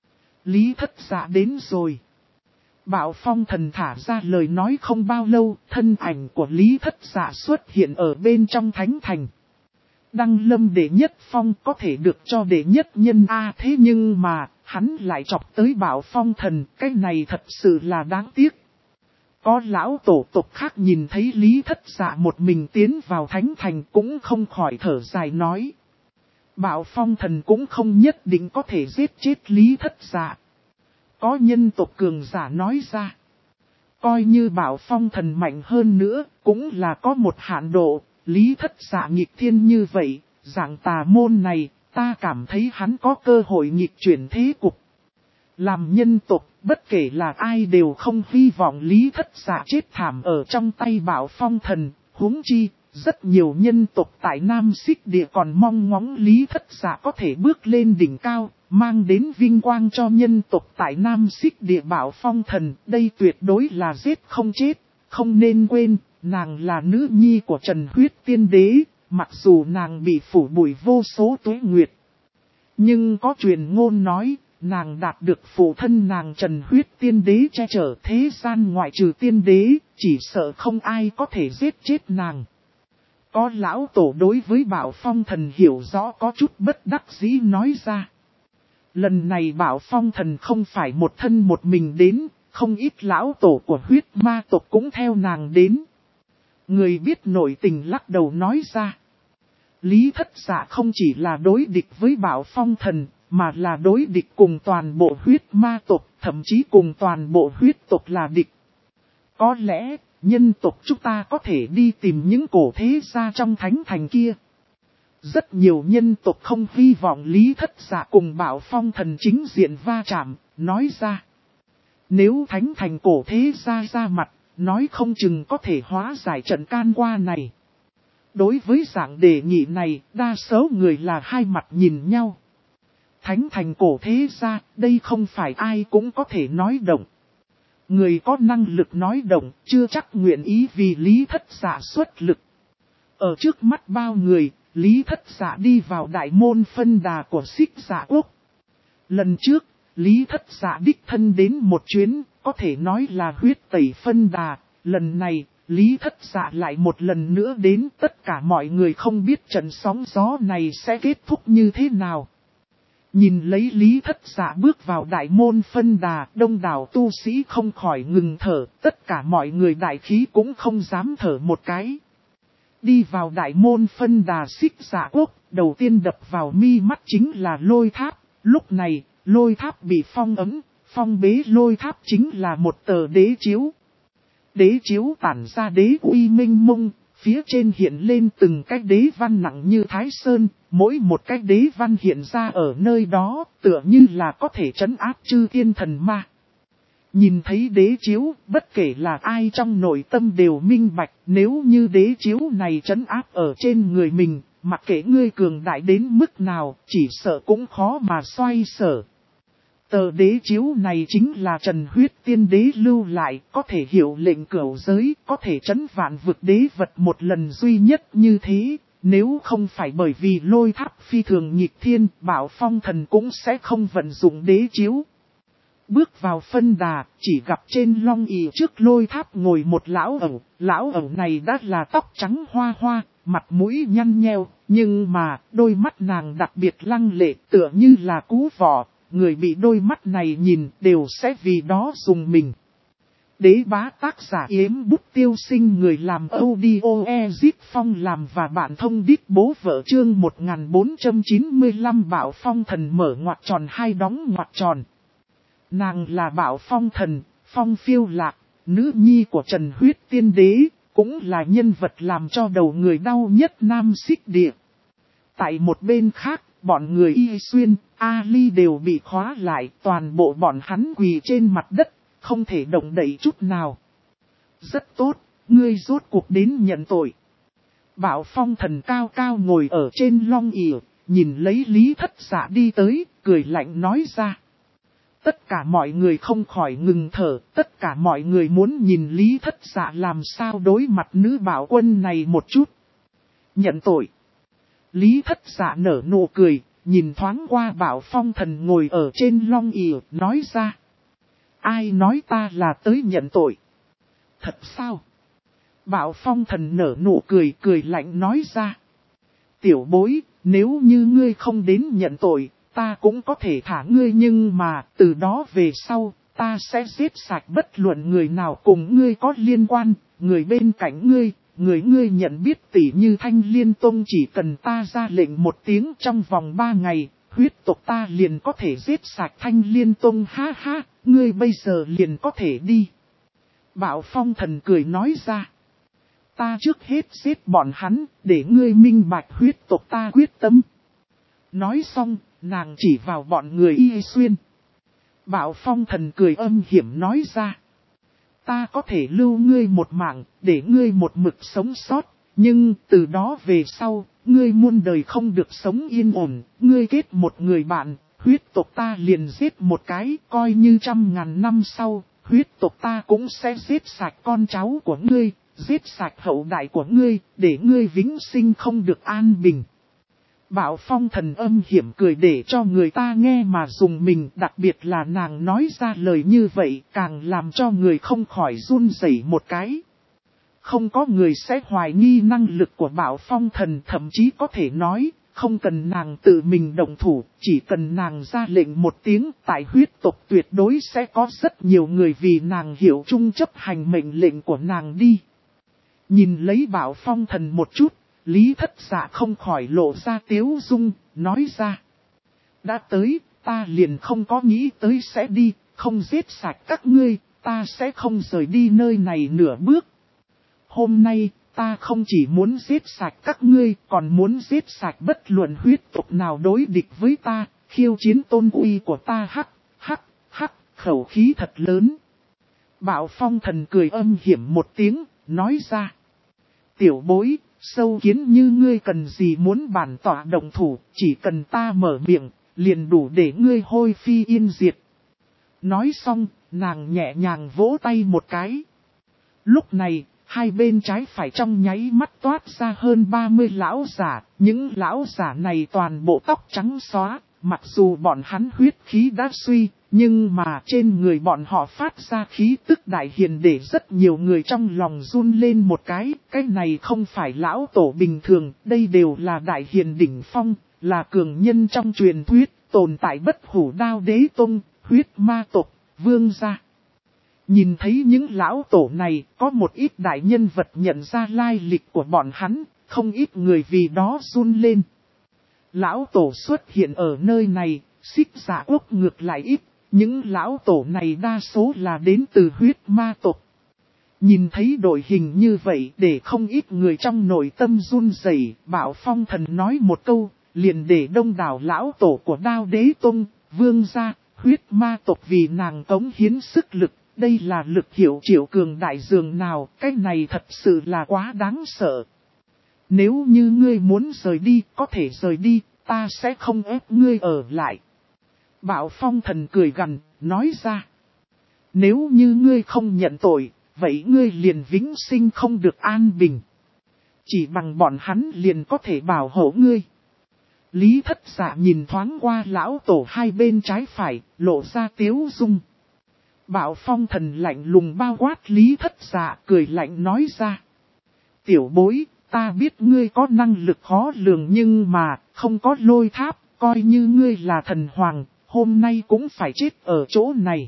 Lý Thất Dạ đến rồi. Bảo Phong Thần thả ra lời nói không bao lâu, thân ảnh của Lý Thất Dạ xuất hiện ở bên trong Thánh Thành. Đăng lâm đệ nhất phong có thể được cho đệ nhất nhân A, thế nhưng mà, hắn lại chọc tới Bảo Phong Thần, cái này thật sự là đáng tiếc. Có lão tổ tộc khác nhìn thấy Lý Thất Dạ một mình tiến vào Thánh Thành cũng không khỏi thở dài nói. Bảo Phong Thần cũng không nhất định có thể giết chết Lý Thất Dạ. Có nhân tộc cường giả nói ra. Coi như Bảo Phong Thần mạnh hơn nữa, cũng là có một hạn độ. Lý Thất Dạ nghịch thiên như vậy, dạng tà môn này, ta cảm thấy hắn có cơ hội nghịch chuyển thế cục. Làm nhân tộc, bất kể là ai đều không hy vọng Lý Thất Dạ chết thảm ở trong tay Bảo Phong Thần, huống chi, Rất nhiều nhân tộc tại Nam Xích Địa còn mong ngóng Lý Thất Dạ có thể bước lên đỉnh cao, mang đến vinh quang cho nhân tộc tại Nam Xích Địa. Bảo Phong Thần, đây tuyệt đối là giết không chết, không nên quên, nàng là nữ nhi của Trần Huyết Tiên Đế, mặc dù nàng bị phủ bụi vô số tuế nguyệt. Nhưng có truyền ngôn nói, nàng đạt được phụ thân nàng Trần Huyết Tiên Đế che chở, thế gian ngoại trừ tiên đế, chỉ sợ không ai có thể giết chết nàng. Có lão tổ đối với Bảo Phong Thần hiểu rõ có chút bất đắc dĩ nói ra. Lần này Bảo Phong Thần không phải một thân một mình đến, không ít lão tổ của huyết ma tộc cũng theo nàng đến. Người biết nội tình lắc đầu nói ra. Lý Thất Dạ không chỉ là đối địch với Bảo Phong Thần, mà là đối địch cùng toàn bộ huyết ma tộc, thậm chí cùng toàn bộ huyết tộc là địch. Có lẽ, nhân tộc chúng ta có thể đi tìm những cổ thế gia trong thánh thành kia. Rất nhiều nhân tộc không hy vọng Lý Thất Dạ cùng Bảo Phong Thần chính diện va chạm, nói ra. Nếu thánh thành cổ thế gia ra mặt, nói không chừng có thể hóa giải trận can qua này. Đối với dạng đề nghị này, đa số người là hai mặt nhìn nhau. Thánh thành cổ thế gia, đây không phải ai cũng có thể nói động. Người có năng lực nói động, chưa chắc nguyện ý vì Lý Thất Dạ xuất lực. Ở trước mắt bao người, Lý Thất Dạ đi vào đại môn phân đà của Xích Dạ Quốc. Lần trước, Lý Thất Dạ đích thân đến một chuyến, có thể nói là huyết tẩy phân đà. Lần này, Lý Thất Dạ lại một lần nữa đến, tất cả mọi người không biết trận sóng gió này sẽ kết thúc như thế nào. Nhìn lấy Lý Thất Dạ bước vào đại môn phân đà, đông đảo tu sĩ không khỏi ngừng thở, tất cả mọi người đại khí cũng không dám thở một cái. Đi vào đại môn phân đà Xích Dạ Quốc, đầu tiên đập vào mi mắt chính là lôi tháp. Lúc này, lôi tháp bị phong ấm, phong bế lôi tháp chính là một tờ đế chiếu. Đế chiếu tản ra đế uy minh mông, phía trên hiện lên từng cái đế văn nặng như Thái Sơn, mỗi một cái đế văn hiện ra ở nơi đó, tựa như là có thể trấn áp chư thiên thần ma. Nhìn thấy đế chiếu, bất kể là ai trong nội tâm đều minh bạch, nếu như đế chiếu này trấn áp ở trên người mình, mặc kệ ngươi cường đại đến mức nào, chỉ sợ cũng khó mà xoay sở. Tờ đế chiếu này chính là Trần Huyết Tiên Đế lưu lại, có thể hiệu lệnh cửu giới, có thể trấn vạn vực đế vật một lần duy nhất như thế. Nếu không phải bởi vì lôi tháp phi thường nghịch thiên, Bảo Phong Thần cũng sẽ không vận dụng đế chiếu. Bước vào phân đà, chỉ gặp trên long ỷ trước lôi tháp ngồi một lão ẩu này đã là tóc trắng hoa hoa, mặt mũi nhăn nheo, nhưng mà đôi mắt nàng đặc biệt lăng lệ tựa như là cú vỏ. Người bị đôi mắt này nhìn đều sẽ vì đó dùng mình. Đế bá tác giả Yếm Bút Tiêu Sinh, người làm audio Ezip Phong làm và bạn thông đít bố vợ chương 1495. Bảo Phong Thần mở ngoặc tròn hai đóng ngoặc tròn. Nàng là Bảo Phong Thần, Phong Phiêu Lạc, nữ nhi của Trần Huyết Tiên Đế, cũng là nhân vật làm cho đầu người đau nhất Nam Xích Địa. Tại một bên khác, bọn người Y Xuyên, Ali đều bị khóa lại, toàn bộ bọn hắn quỳ trên mặt đất, không thể động đậy chút nào. Rất tốt, ngươi rốt cuộc đến nhận tội. Bảo Phong Thần cao cao ngồi ở trên long ỷ, nhìn lấy Lý Thất Dạ đi tới, cười lạnh nói ra. Tất cả mọi người không khỏi ngừng thở, tất cả mọi người muốn nhìn Lý Thất Dạ làm sao đối mặt nữ bảo quân này một chút. Nhận tội. Lý Thất Dạ nở nụ cười, nhìn thoáng qua Bảo Phong Thần ngồi ở trên long ỷ, nói ra. Ai nói ta là tới nhận tội? Thật sao? Bảo Phong Thần nở nụ cười, cười lạnh nói ra. Tiểu bối, nếu như ngươi không đến nhận tội, ta cũng có thể thả ngươi, nhưng mà từ đó về sau, ta sẽ giết sạch bất luận người nào cùng ngươi có liên quan, người bên cạnh ngươi. Người ngươi nhận biết tỉ như Thanh Liên Tông, chỉ cần ta ra lệnh một tiếng trong vòng 3 ngày, huyết tộc ta liền có thể giết sạch Thanh Liên Tông, ha ha, ngươi bây giờ liền có thể đi. Bảo Phong Thần cười nói ra. Ta trước hết giết bọn hắn, để ngươi minh bạch huyết tộc ta quyết tâm. Nói xong, nàng chỉ vào bọn người Y Xuyên. Bảo Phong Thần cười âm hiểm nói ra. Ta có thể lưu ngươi một mạng, để ngươi một mực sống sót, Nhưng từ đó về sau, ngươi muôn đời không được sống yên ổn, ngươi kết một người bạn, huyết tộc ta liền giết một cái, coi như 100.000 năm sau, huyết tộc ta cũng sẽ giết sạch con cháu của ngươi, giết sạch hậu đại của ngươi, để ngươi vĩnh sinh không được an bình. Bảo Phong thần âm hiểm cười để cho người ta nghe mà dùng mình, đặc biệt là nàng nói ra lời như vậy càng làm cho người không khỏi run rẩy một cái. Không có người sẽ hoài nghi năng lực của Bảo Phong thần, thậm chí có thể nói, không cần nàng tự mình động thủ, chỉ cần nàng ra lệnh một tiếng, tại huyết tộc tuyệt đối sẽ có rất nhiều người vì nàng hiểu chung chấp hành mệnh lệnh của nàng đi. Nhìn lấy Bảo Phong thần một chút, Lý Thất Dạ không khỏi lộ ra tiếu dung, nói ra. Đã tới, ta liền không có nghĩ tới sẽ đi, không giết sạch các ngươi, ta sẽ không rời đi nơi này nửa bước. Hôm nay, ta không chỉ muốn giết sạch các ngươi, còn muốn giết sạch bất luận huyết tộc nào đối địch với ta, khiêu chiến tôn uy của ta. Hắc, khẩu khí thật lớn. Bảo Phong thần cười âm hiểm một tiếng, nói ra. Tiểu bối, sâu kiến như ngươi cần gì muốn bản tỏa động thủ, chỉ cần ta mở miệng, liền đủ để ngươi hôi phi yên diệt. Nói xong, nàng nhẹ nhàng vỗ tay một cái. Lúc này, hai bên trái phải trong nháy mắt toát ra hơn 30 lão giả, những lão giả này toàn bộ tóc trắng xóa, mặc dù bọn hắn huyết khí đã suy, nhưng mà trên người bọn họ phát ra khí tức đại hiền để rất nhiều người trong lòng run lên một cái này không phải lão tổ bình thường, đây đều là đại hiền đỉnh phong, là cường nhân trong truyền thuyết, tồn tại bất hủ đao đế tông, huyết ma tộc, vương gia. Nhìn thấy những lão tổ này, có một ít đại nhân vật nhận ra lai lịch của bọn hắn, không ít người vì đó run lên. Lão tổ xuất hiện ở nơi này, Xích Dạ Quốc ngược lại ít, những lão tổ này đa số là đến từ huyết ma tộc. Nhìn thấy đội hình như vậy để không ít người trong nội tâm run rẩy, Bảo Phong thần nói một câu, liền để đông đảo lão tổ của Đao Đế Tông, vương gia, huyết ma tộc vì nàng cống hiến sức lực. Đây là lực hiệu triệu cường đại dường nào, cái này thật sự là quá đáng sợ. Nếu như ngươi muốn rời đi, có thể rời đi, ta sẽ không ép ngươi ở lại. Bảo Phong thần cười gằn, nói ra. Nếu như ngươi không nhận tội, vậy ngươi liền vĩnh sinh không được an bình. Chỉ bằng bọn hắn liền có thể bảo hộ ngươi. Lý Thất Dạ nhìn thoáng qua lão tổ hai bên trái phải, lộ ra tiếu dung. Bảo Phong thần lạnh lùng bao quát Lý Thất Dạ, cười lạnh nói ra. Tiểu bối, ta biết ngươi có năng lực khó lường nhưng mà, không có lôi tháp, coi như ngươi là thần hoàng, hôm nay cũng phải chết ở chỗ này.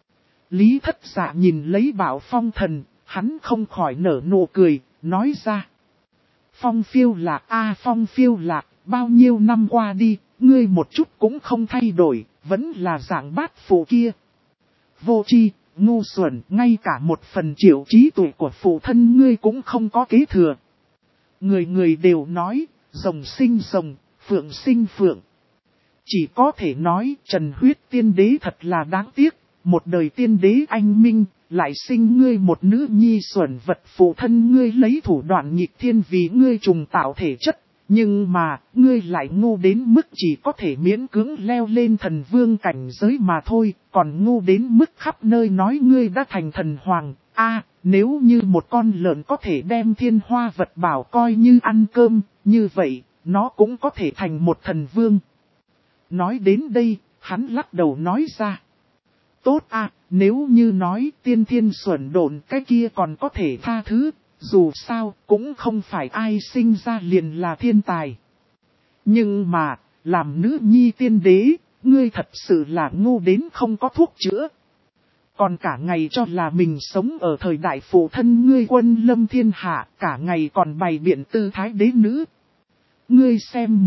Lý Thất Dạ nhìn lấy Bảo Phong thần, hắn không khỏi nở nụ cười, nói ra. Phong phiêu lạc Phong phiêu lạc, bao nhiêu năm qua đi, ngươi một chút cũng không thay đổi, vẫn là dạng bát phụ kia. Vô tri, ngu xuẩn, ngay cả một phần triệu trí tuệ của phụ thân ngươi cũng không có kế thừa. Người người đều nói, rồng sinh rồng, phượng sinh phượng. Chỉ có thể nói Trần huyết tiên đế thật là đáng tiếc, một đời tiên đế anh minh, lại sinh ngươi một nữ nhi xuẩn vật, phụ thân ngươi lấy thủ đoạn nghịch thiên vì ngươi trùng tạo thể chất. Nhưng mà, ngươi lại ngu đến mức chỉ có thể miễn cưỡng leo lên thần vương cảnh giới mà thôi, còn ngu đến mức khắp nơi nói ngươi đã thành thần hoàng. Nếu như một con lợn có thể đem thiên hoa vật bảo coi như ăn cơm, như vậy, nó cũng có thể thành một thần vương. Nói đến đây, hắn lắc đầu nói ra. Tốt nếu như nói tiên thiên xuẩn độn cái kia còn có thể tha thứ. Dù sao, cũng không phải ai sinh ra liền là thiên tài. Nhưng mà, làm nữ nhi tiên đế, ngươi thật sự là ngu đến không có thuốc chữa. Còn cả ngày cho là mình sống ở thời đại phụ thân ngươi quân lâm thiên hạ, cả ngày còn bày biện tư thái đế nữ. Ngươi xem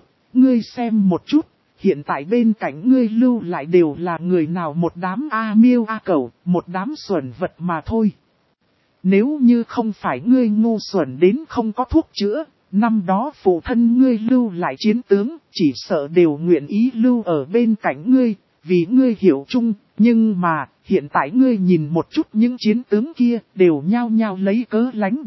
một chút, hiện tại bên cạnh ngươi lưu lại đều là người nào, một đám miêu cẩu, một đám xuẩn vật mà thôi. Nếu như không phải ngươi ngu xuẩn đến không có thuốc chữa, năm đó phụ thân ngươi lưu lại chiến tướng, chỉ sợ đều nguyện ý lưu ở bên cạnh ngươi, vì ngươi hiểu chung, nhưng mà, hiện tại ngươi nhìn một chút những chiến tướng kia, đều nhao nhao lấy cớ lánh đời,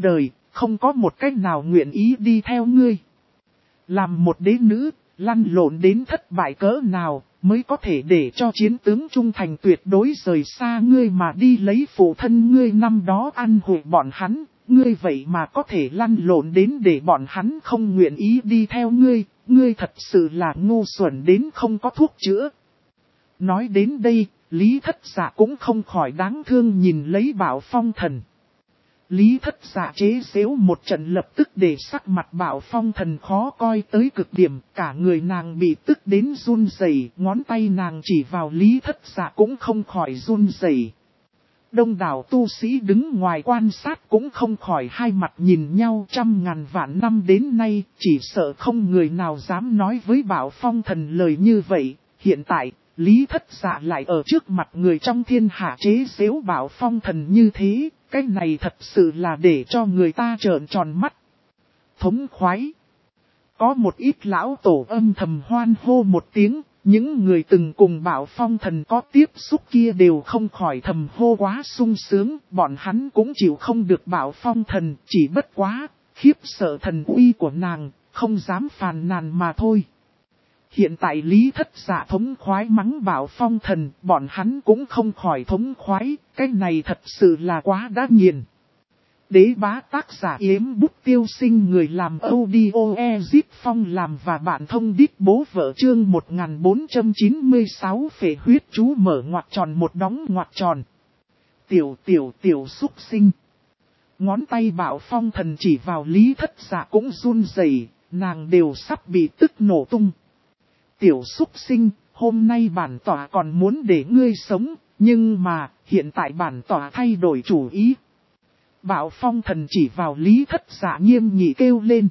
không có một cách nào nguyện ý đi theo ngươi. Làm một đế nữ, lăn lộn đến thất bại cỡ nào, mới có thể để cho chiến tướng trung thành tuyệt đối rời xa ngươi mà đi lấy phụ thân ngươi năm đó ăn hủi bọn hắn, ngươi vậy mà có thể lăn lộn đến để bọn hắn không nguyện ý đi theo ngươi, ngươi thật sự là ngu xuẩn đến không có thuốc chữa. Nói đến đây, Lý Thất Dạ cũng không khỏi đáng thương nhìn lấy Bảo Phong Thần. Lý Thất Dạ chế giễu một trận lập tức để sắc mặt Bảo Phong Thần khó coi tới cực điểm, cả người nàng bị tức đến run rẩy, ngón tay nàng chỉ vào Lý Thất Dạ cũng không khỏi run rẩy. Đông đảo tu sĩ đứng ngoài quan sát cũng không khỏi hai mặt nhìn nhau, trăm ngàn vạn năm đến nay, chỉ sợ không người nào dám nói với Bảo Phong Thần lời như vậy. Hiện tại, Lý Thất Dạ lại ở trước mặt người trong thiên hạ chế giễu Bảo Phong Thần như thế, cái này thật sự là để cho người ta trợn tròn mắt. Thống khoái. Có một ít lão tổ âm thầm hoan hô một tiếng, những người từng cùng Bảo Phong Thần có tiếp xúc kia đều không khỏi thầm hô quá sung sướng, bọn hắn cũng chịu không được Bảo Phong Thần, chỉ bất quá, khiếp sợ thần uy của nàng, không dám phàn nàn mà thôi. Hiện tại Lý Thất Dạ thống khoái mắng Bảo Phong Thần, bọn hắn cũng không khỏi thống khoái, cái này thật sự là quá đã nghiền. Đế bá tác giả Yếm Bút Tiêu Sinh, người làm audio Ezip Phong làm và bạn thông đít bố vợ chương 1496 phệ huyết chú mở ngoặc tròn một đóng ngoặc tròn. Tiểu xúc sinh. Ngón tay Bảo Phong Thần chỉ vào Lý Thất Dạ cũng run rẩy, nàng đều sắp bị tức nổ tung. Tiểu xúc sinh, hôm nay bản tỏa còn muốn để ngươi sống, nhưng mà, hiện tại bản tỏa thay đổi chủ ý. Bảo Phong Thần chỉ vào Lý Thất Dạ nghiêm nghị kêu lên.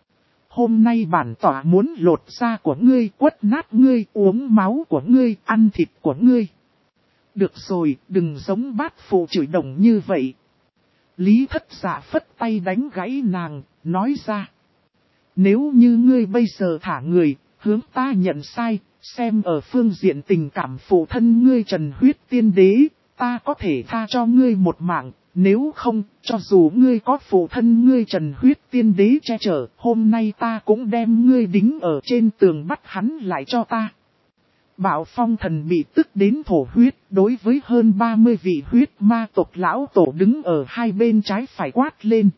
Hôm nay bản tỏa muốn lột da của ngươi, quất nát ngươi, uống máu của ngươi, ăn thịt của ngươi. Được rồi, đừng giống bát phụ chửi đồng như vậy. Lý Thất Dạ phất tay đánh gãy nàng, nói ra. Nếu như ngươi bây giờ thả người, hướng ta nhận sai, xem ở phương diện tình cảm phụ thân ngươi Trần Huyết Tiên Đế, ta có thể tha cho ngươi một mạng, nếu không, cho dù ngươi có phụ thân ngươi Trần Huyết Tiên Đế che chở, hôm nay ta cũng đem ngươi đính ở trên tường bắt hắn lại cho ta. Bảo Phong Thần bị tức đến thổ huyết, đối với hơn 30 vị huyết ma tộc lão tổ đứng ở hai bên trái phải quát lên.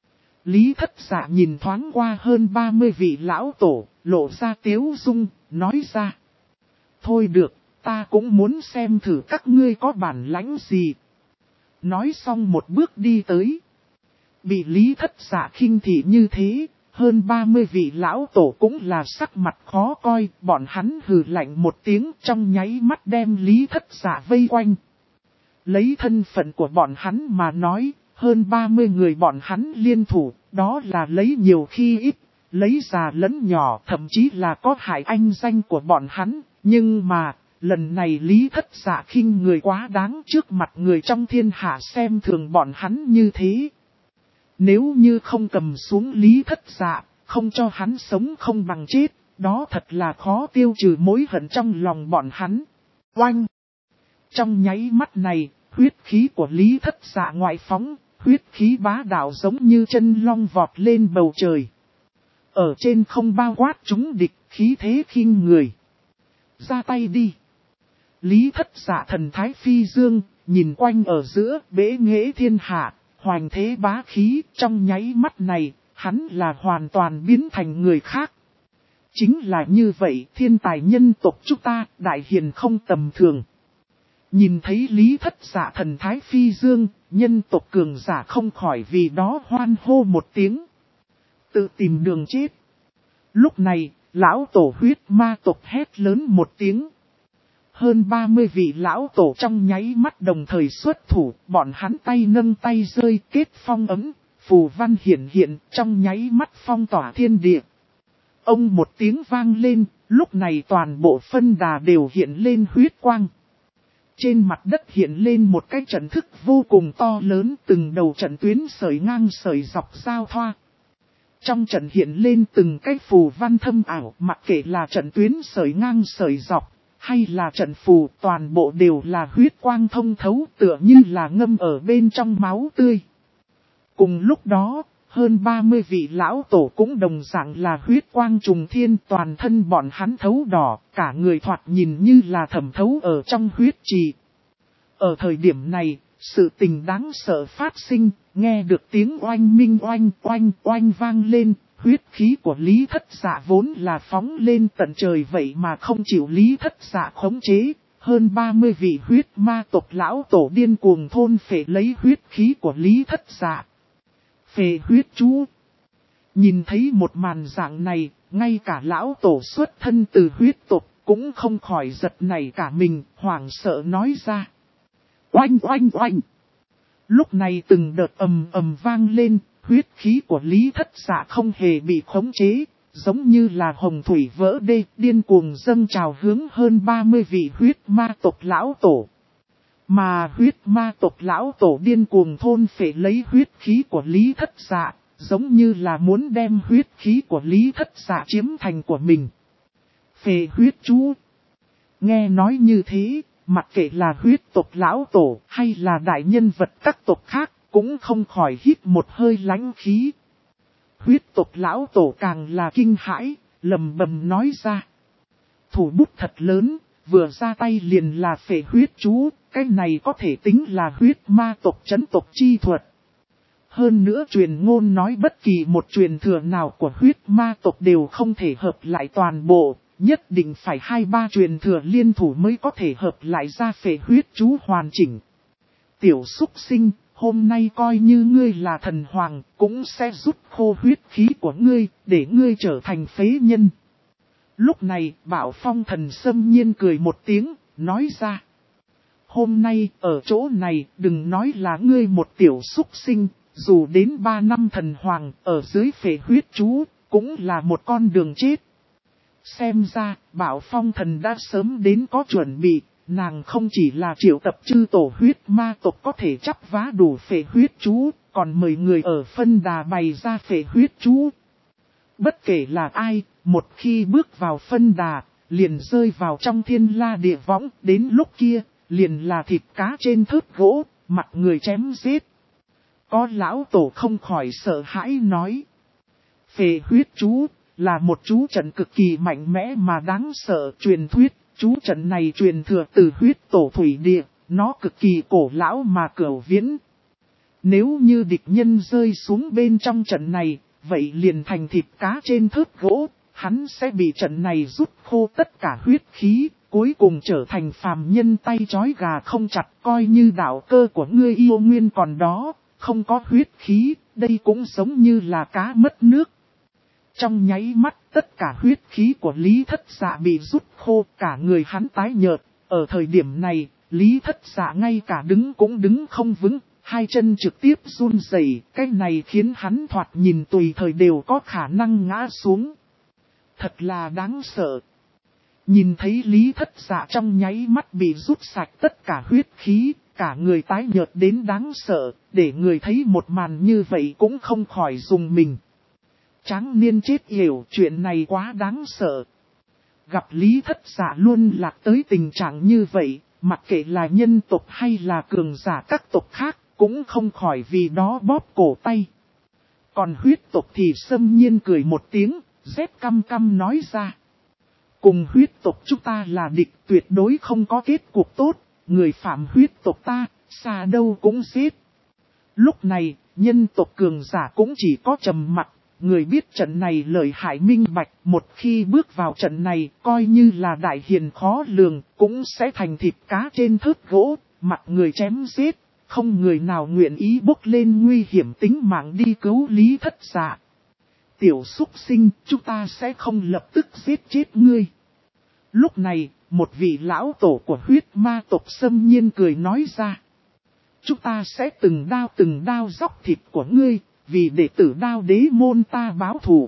Lý Thất Dạ nhìn thoáng qua hơn 30 vị lão tổ, lộ ra tiếu dung, nói ra. Thôi được, ta cũng muốn xem thử các ngươi có bản lãnh gì. Nói xong một bước đi tới. Bị Lý Thất Dạ khinh thị như thế, hơn 30 vị lão tổ cũng là sắc mặt khó coi, bọn hắn hừ lạnh một tiếng trong nháy mắt đem Lý Thất Dạ vây quanh. Lấy thân phận của bọn hắn mà nói, hơn 30 người bọn hắn liên thủ, đó là lấy nhiều khi ít, lấy già lẫn nhỏ, thậm chí là có hại anh danh của bọn hắn, nhưng mà, lần này Lý Thất Dạ khinh người quá đáng trước mặt người trong thiên hạ xem thường bọn hắn như thế. Nếu như không cầm xuống Lý Thất Dạ, không cho hắn sống không bằng chết, đó thật là khó tiêu trừ mối hận trong lòng bọn hắn. Oanh! Trong nháy mắt này, huyết khí của Lý Thất Dạ ngoại phóng, huyết khí bá đạo giống như chân long vọt lên bầu trời. Ở trên không bao quát chúng địch, khí thế khinh người. Ra tay đi! Lý Thất Dạ thần thái phi dương, nhìn quanh ở giữa bế nghệ thiên hạ, hoành thế bá khí, trong nháy mắt này, hắn là hoàn toàn biến thành người khác. Chính là như vậy, thiên tài nhân tộc chúng ta, đại hiền không tầm thường. Nhìn thấy Lý Thất Dạ thần thái phi dương, nhân tộc cường giả không khỏi vì đó hoan hô một tiếng. Tự tìm đường chết. Lúc này, lão tổ huyết ma tộc hét lớn một tiếng. Hơn 30 vị lão tổ trong nháy mắt đồng thời xuất thủ, bọn hắn tay nâng tay rơi kết phong ấm, phù văn hiển hiện trong nháy mắt phong tỏa thiên địa. Ông một tiếng vang lên, lúc này toàn bộ phân đà đều hiện lên huyết quang. Trên mặt đất hiện lên một cái trận thức vô cùng to lớn, từng đầu trận tuyến sợi ngang sợi dọc giao thoa. Trong trận hiện lên từng cái phù văn thâm ảo, mặc kệ là trận tuyến sợi ngang sợi dọc, hay là trận phù, toàn bộ đều là huyết quang thông thấu, tựa như là ngâm ở bên trong máu tươi. Cùng lúc đó, Hơn 30 vị lão tổ cũng đồng dạng là huyết quang trùng thiên, toàn thân bọn hắn thấu đỏ, cả người thoạt nhìn như là thẩm thấu ở trong huyết trì. Ở thời điểm này, sự tình đáng sợ phát sinh, nghe được tiếng oanh minh oanh oanh oanh vang lên, huyết khí của Lý Thất Dạ vốn là phóng lên tận trời vậy mà không chịu Lý Thất Dạ khống chế. Hơn 30 vị huyết ma tộc lão tổ điên cuồng thôn phệ lấy huyết khí của Lý Thất Dạ. Phệ huyết chú. Nhìn thấy một màn dạng này, ngay cả lão tổ xuất thân từ huyết tộc cũng không khỏi giật nảy cả mình, hoảng sợ nói ra. Oanh oanh oanh. Lúc này từng đợt ầm ầm vang lên, huyết khí của Lý Thất Dạ không hề bị khống chế, giống như là hồng thủy vỡ đê, điên cuồng dâng trào hướng hơn 30 vị huyết ma tộc lão tổ. Mà huyết ma tộc lão tổ điên cuồng thôn phệ lấy huyết khí của Lý Thất Dạ, giống như là muốn đem huyết khí của Lý Thất Dạ chiếm thành của mình. Phệ huyết chú. Nghe nói như thế, mặc kệ là huyết tộc lão tổ hay là đại nhân vật các tộc khác, cũng không khỏi hít một hơi lãnh khí. Huyết tộc lão tổ càng là kinh hãi, lầm bầm nói ra. Thủ bút thật lớn, vừa ra tay liền là phệ huyết chú, cái này có thể tính là huyết ma tộc chấn tộc chi thuật. Hơn nữa truyền ngôn nói bất kỳ một truyền thừa nào của huyết ma tộc đều không thể hợp lại toàn bộ, nhất định phải 2-3 truyền thừa liên thủ mới có thể hợp lại ra phệ huyết chú hoàn chỉnh. Tiểu súc sinh, hôm nay coi như ngươi là thần hoàng, cũng sẽ rút khô huyết khí của ngươi, để ngươi trở thành phế nhân. Lúc này, Bảo Phong thần xâm nhiên cười một tiếng, nói ra. Hôm nay, ở chỗ này, đừng nói là ngươi một tiểu súc sinh, dù đến 3 năm thần hoàng, ở dưới phệ huyết chú, cũng là một con đường chết. Xem ra, Bảo Phong thần đã sớm đến có chuẩn bị, nàng không chỉ là triệu tập chư tổ huyết ma tộc có thể chắp vá đủ phệ huyết chú, còn mời người ở phân đà bày ra phệ huyết chú. Bất kể là ai, một khi bước vào phân đà, liền rơi vào trong thiên la địa võng, đến lúc kia, liền là thịt cá trên thớt gỗ, mặt người chém giết. Có lão tổ không khỏi sợ hãi nói. Phệ huyết chú, là một chú trận cực kỳ mạnh mẽ mà đáng sợ truyền thuyết. Chú trận này truyền thừa từ huyết tổ thủy địa, nó cực kỳ cổ lão mà cửu viễn. Nếu như địch nhân rơi xuống bên trong trận này, vậy liền thành thịt cá trên thớt gỗ, hắn sẽ bị trận này rút khô tất cả huyết khí, cuối cùng trở thành phàm nhân tay trói gà không chặt, coi như đạo cơ của ngươi yêu nguyên còn đó, không có huyết khí, đây cũng giống như là cá mất nước. Trong nháy mắt, tất cả huyết khí của Lý Thất Dạ bị rút khô, cả người hắn tái nhợt. Ở thời điểm này, Lý Thất Dạ ngay cả đứng cũng đứng không vững, hai chân trực tiếp run rẩy, cái này khiến hắn thoạt nhìn tùy thời đều có khả năng ngã xuống. Thật là đáng sợ. Nhìn thấy Lý Thất Dạ trong nháy mắt bị rút sạch tất cả huyết khí, cả người tái nhợt đến đáng sợ, để người thấy một màn như vậy cũng không khỏi rùng mình. Tráng niên chết yểu, chuyện này quá đáng sợ. Gặp Lý Thất Dạ luôn lạc tới tình trạng như vậy, mặc kệ là nhân tộc hay là cường giả các tộc khác, cũng không khỏi vì đó bóp cổ tay. Còn huyết tộc thì xâm nhiên cười một tiếng, rét căm căm nói ra. Cùng huyết tộc chúng ta là địch, tuyệt đối không có kết cục tốt, người phạm huyết tộc ta, xa đâu cũng giết. Lúc này, nhân tộc cường giả cũng chỉ có trầm mặc. Người biết trận này lợi hại minh bạch, một khi bước vào trận này, coi như là đại hiền khó lường, cũng sẽ thành thịt cá trên thớt gỗ, mặt người chém giết, không người nào nguyện ý bốc lên nguy hiểm tính mạng đi cứu Lý Thất Dạ. Tiểu súc sinh, chúng ta sẽ không lập tức giết chết ngươi. Lúc này, một vị lão tổ của huyết ma tộc xâm nhiên cười nói ra. Chúng ta sẽ từng đao dóc thịt của ngươi. Vì đệ tử Đao Đế môn ta báo thù.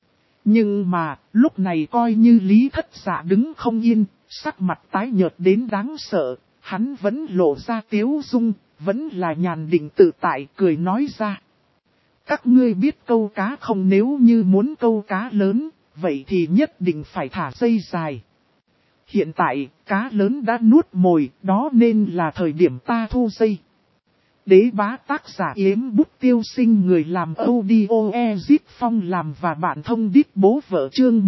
Nhưng mà, lúc này coi như Lý Thất Dạ đứng không yên, sắc mặt tái nhợt đến đáng sợ, hắn vẫn lộ ra tiếu dung, vẫn là nhàn định tự tại cười nói ra. Các ngươi biết câu cá không, nếu như muốn câu cá lớn, vậy thì nhất định phải thả dây dài. Hiện tại, cá lớn đã nuốt mồi, đó nên là thời điểm ta thu dây. Đế bá tác giả Yếm Bút Tiêu Sinh, người làm audio Ezip Phong làm và bạn thông đít bố vợ. Chương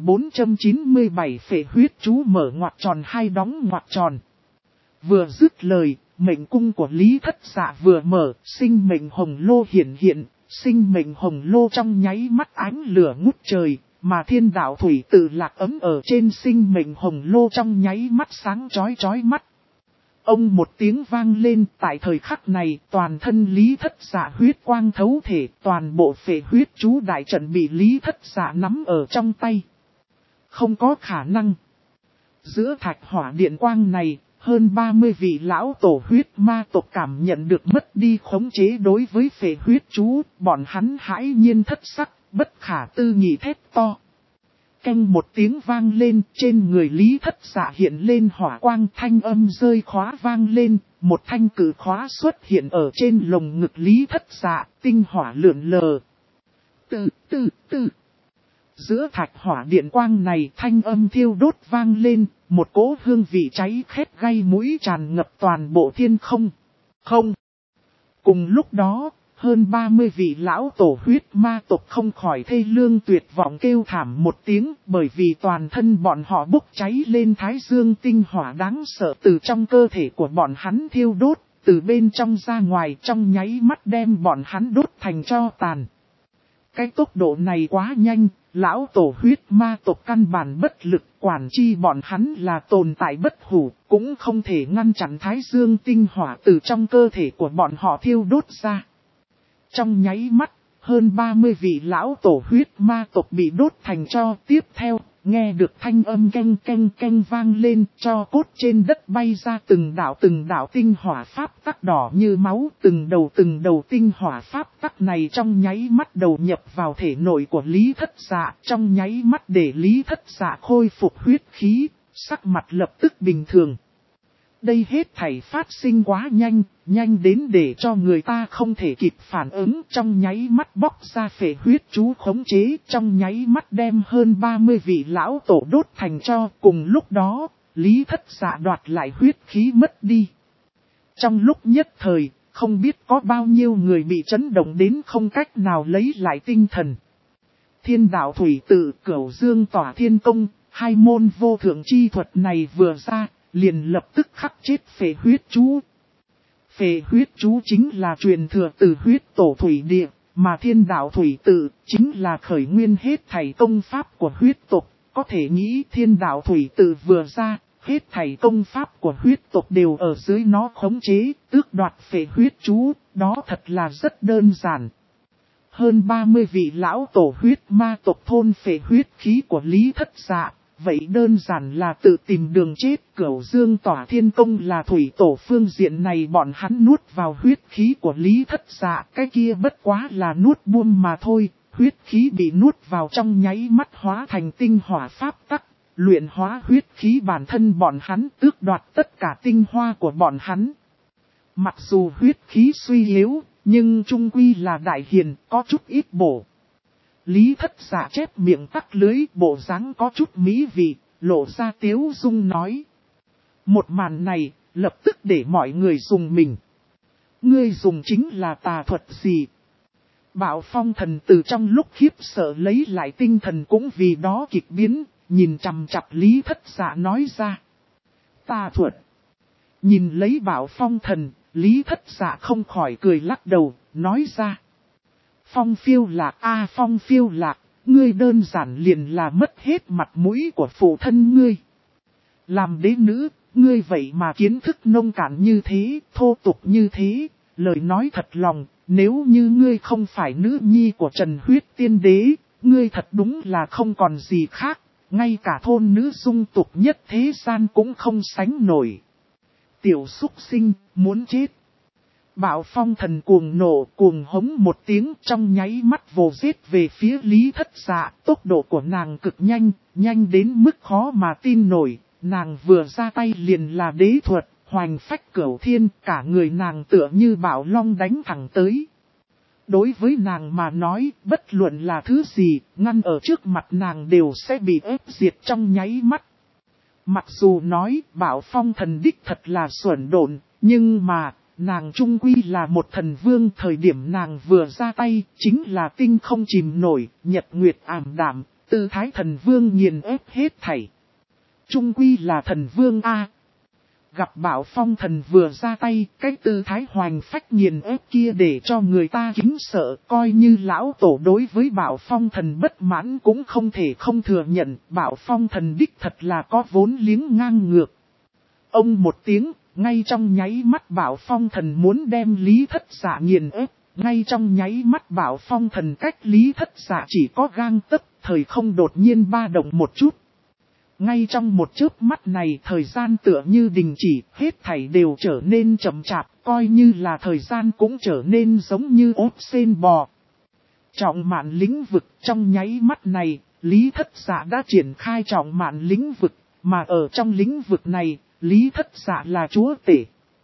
1497 phệ huyết chú mở ngoặc tròn hai đóng ngoặc tròn. Vừa dứt lời, mệnh cung của Lý Thất Dạ vừa mở, sinh mệnh hồng lô hiện hiện, sinh mệnh hồng lô trong nháy mắt ánh lửa ngút trời, mà thiên đạo thủy tự lạc ấm ở trên sinh mệnh hồng lô trong nháy mắt sáng chói mắt. Ông một tiếng vang lên, tại thời khắc này, toàn thân Lý Thất Dạ huyết quang thấu thể, toàn bộ phệ huyết chú đại trận bị Lý Thất Dạ nắm ở trong tay. Không có khả năng. Giữa thạch hỏa điện quang này, hơn 30 vị lão tổ huyết ma tộc cảm nhận được mất đi khống chế đối với phệ huyết chú, bọn hắn hãi nhiên thất sắc, bất khả tư nghị thét to. Canh một tiếng vang lên, trên người Lý Thất Dạ hiện lên hỏa quang, thanh âm rơi khóa vang lên, một thanh cử khóa xuất hiện ở trên lồng ngực Lý Thất Dạ, tinh hỏa lượn lờ. Tự. Giữa thạch hỏa điện quang này, thanh âm thiêu đốt vang lên, một cỗ hương vị cháy khét gây mũi tràn ngập toàn bộ thiên không. Cùng lúc đó, hơn 30 vị lão tổ huyết ma tộc không khỏi thê lương tuyệt vọng kêu thảm một tiếng, bởi vì toàn thân bọn họ bốc cháy lên thái dương tinh hỏa đáng sợ từ trong cơ thể của bọn hắn thiêu đốt, từ bên trong ra ngoài trong nháy mắt đem bọn hắn đốt thành tro tàn. Cái tốc độ này quá nhanh, lão tổ huyết ma tộc căn bản bất lực, quản chi bọn hắn là tồn tại bất hủ, cũng không thể ngăn chặn thái dương tinh hỏa từ trong cơ thể của bọn họ thiêu đốt ra. Trong nháy mắt, hơn 30 vị lão tổ huyết ma tộc bị đốt thành tro. Tiếp theo, nghe được thanh âm canh vang lên, tro cốt trên đất bay ra từng đạo tinh hỏa pháp tắc đỏ như máu, từng đầu tinh hỏa pháp tắc này trong nháy mắt đầu nhập vào thể nội của Lý Thất Dạ, trong nháy mắt để Lý Thất Dạ khôi phục huyết khí, sắc mặt lập tức bình thường. Đây hết thảy phát sinh quá nhanh đến để cho người ta không thể kịp phản ứng, trong nháy mắt bóc ra phệ huyết chú khống chế, trong nháy mắt đem hơn 30 vị lão tổ đốt thành tro. Cùng lúc đó, Lý Thất Dạ đoạt lại huyết khí mất đi. Trong lúc nhất thời, không biết có bao nhiêu người bị chấn động đến không cách nào lấy lại tinh thần. Thiên đạo thủy tự, Cửu Dương tỏa thiên công, hai môn vô thượng chi thuật này vừa ra, liền lập tức khắc chết phệ huyết chú. Phệ huyết chú chính là truyền thừa từ huyết tổ thủy địa, mà thiên đạo thủy tự chính là khởi nguyên hết thảy công pháp của huyết tộc. Có thể nghĩ thiên đạo thủy tự vừa ra, hết thảy công pháp của huyết tộc đều ở dưới nó khống chế, tước đoạt phệ huyết chú, đó thật là rất đơn giản. Hơn 30 vị lão tổ huyết ma tộc thôn phệ huyết khí của Lý Thất Dạ. Vậy đơn giản là tự tìm đường chết. Cửu Dương tỏa thiên công là thủy tổ phương diện này, bọn hắn nuốt vào huyết khí của Lý Thất Dạ, cái kia bất quá là nuốt buông mà thôi. Huyết khí bị nuốt vào trong nháy mắt hóa thành tinh hỏa pháp tắc, luyện hóa huyết khí bản thân bọn hắn, tước đoạt tất cả tinh hoa của bọn hắn. Mặc dù huyết khí suy yếu, nhưng trung quy là đại hiền, có chút ít bổ. Lý Thất Dạ chép miệng tắc lưới, bộ dáng có chút mỹ vị, lộ ra tiếu dung nói. Một màn này, lập tức để mọi người dùng mình. Ngươi dùng chính là tà thuật gì? Bảo Phong thần từ trong lúc khiếp sợ lấy lại tinh thần cũng vì đó kịch biến, nhìn chằm chằm Lý Thất Dạ nói ra. Tà thuật. Nhìn lấy Bảo Phong thần, Lý Thất Dạ không khỏi cười lắc đầu, nói ra. Phong Phiêu Lạc Phong Phiêu Lạc, ngươi đơn giản liền là mất hết mặt mũi của phụ thân ngươi. Làm đế nữ, ngươi vậy mà kiến thức nông cạn như thế, thô tục như thế, lời nói thật lòng, nếu như ngươi không phải nữ nhi của Trần Huyết Tiên Đế, ngươi thật đúng là không còn gì khác, ngay cả thôn nữ dung tục nhất thế gian cũng không sánh nổi. Tiểu súc sinh, muốn chết. Bảo Phong thần cuồng nộ cuồng hống một tiếng, trong nháy mắt vồ giết về phía Lý Thất Dạ. Tốc độ của nàng cực nhanh đến mức khó mà tin nổi. Nàng vừa ra tay liền là đế thuật, hoành phách cửu thiên, cả người nàng tựa như bảo long đánh thẳng tới. Đối với nàng mà nói, bất luận là thứ gì, ngăn ở trước mặt nàng đều sẽ bị ép diệt trong nháy mắt. Mặc dù nói Bảo Phong thần đích thật là xuẩn độn, nhưng mà nàng trung quy là một thần vương, thời điểm nàng vừa ra tay, chính là tinh không chìm nổi, nhật nguyệt ảm đạm, tư thái thần vương nghiền ép hết thảy. Trung quy là thần vương A. Gặp Bảo Phong thần vừa ra tay, cái tư thái hoành phách nghiền ép kia để cho người ta kính sợ, coi như lão tổ đối với Bảo Phong thần bất mãn cũng không thể không thừa nhận, Bảo Phong thần đích thật là có vốn liếng ngang ngược. Ông một tiếng, ngay trong nháy mắt Bảo Phong thần muốn đem Lý Thất Dạ nghiền ép, ngay trong nháy mắt Bảo Phong thần cách Lý Thất Dạ chỉ có gang tấc, thời không đột nhiên ba động một chút. Ngay trong một chớp mắt này thời gian tựa như đình chỉ, hết thảy đều trở nên chậm chạp, coi như là thời gian cũng trở nên giống như ốp sên bò. Trọng mạn lĩnh vực trong nháy mắt này, Lý Thất Dạ đã triển khai trọng mạn lĩnh vực, mà ở trong lĩnh vực này, Lý Thất Dạ là chúa tể.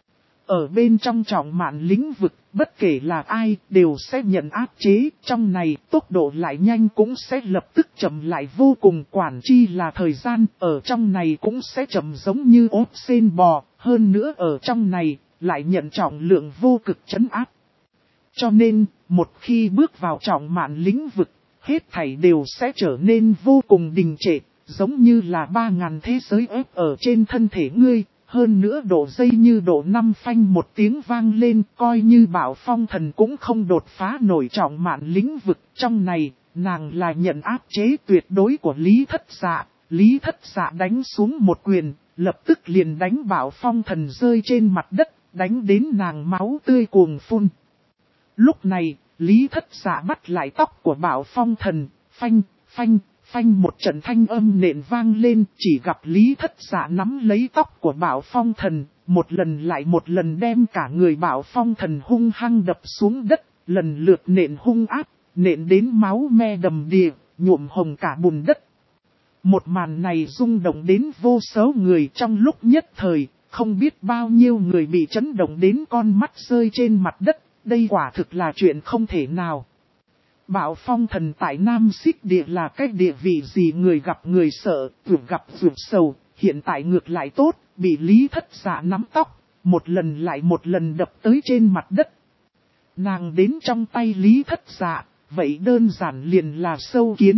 Ở bên trong trọng mạn lĩnh vực, bất kể là ai, đều sẽ nhận áp chế, trong này tốc độ lại nhanh cũng sẽ lập tức chậm lại vô cùng, quản chi là thời gian, ở trong này cũng sẽ chậm giống như ốp sên bò, hơn nữa ở trong này, lại nhận trọng lượng vô cực trấn áp. Cho nên, một khi bước vào trọng mạn lĩnh vực, hết thảy đều sẽ trở nên vô cùng đình trệ, giống như là 3.000 thế giới ép ở trên thân thể ngươi. Hơn nữa độ dây như độ 5 phanh một tiếng vang lên, coi như Bảo Phong thần cũng không đột phá nổi trọng mạn lĩnh vực. Trong này, nàng là nhận áp chế tuyệt đối của Lý Thất Dạ. Lý Thất Dạ đánh xuống một quyền, lập tức liền đánh Bảo Phong thần rơi trên mặt đất, đánh đến nàng máu tươi cuồng phun. Lúc này, Lý Thất Dạ bắt lại tóc của Bảo Phong thần, phanh, phanh. Phanh một trận thanh âm nện vang lên, chỉ gặp Lý Thất Dạ nắm lấy tóc của Bảo Phong thần, một lần lại một lần đem cả người Bảo Phong thần hung hăng đập xuống đất, lần lượt nện hung áp, nện đến máu me đầm đìa, nhuộm hồng cả bùn đất. Một màn này rung động đến vô số người trong lúc nhất thời, không biết bao nhiêu người bị chấn động đến con mắt rơi trên mặt đất, đây quả thực là chuyện không thể nào. Bảo Phong thần tại Nam Xích Địa là cái địa vị gì người gặp người sợ, vượt gặp vượt sầu, hiện tại ngược lại tốt, bị Lý Thất Dạ nắm tóc, một lần lại một lần đập tới trên mặt đất. Nàng đến trong tay Lý Thất Dạ, vậy đơn giản liền là sâu kiến.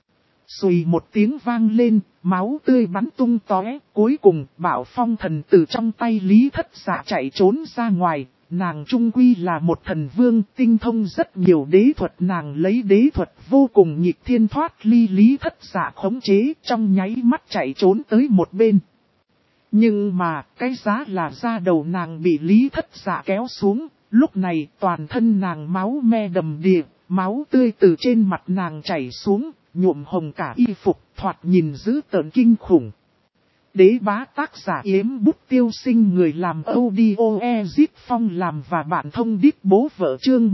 Xùi một tiếng vang lên, máu tươi bắn tung tóe, cuối cùng Bảo Phong thần từ trong tay Lý Thất Dạ chạy trốn ra ngoài. Nàng trung quy là một thần vương, tinh thông rất nhiều đế thuật, nàng lấy đế thuật vô cùng nhịp thiên thoát ly Lý Thất Dạ khống chế, trong nháy mắt chạy trốn tới một bên. Nhưng mà, cái giá là da đầu nàng bị Lý Thất Dạ kéo xuống, lúc này toàn thân nàng máu me đầm đìa, máu tươi từ trên mặt nàng chảy xuống, nhuộm hồng cả y phục, thoạt nhìn dữ tợn kinh khủng. Đế bá tác giả Yếm Bút Tiêu Sinh, người làm audio Ezip Phong làm và bạn thông đít bố vợ chương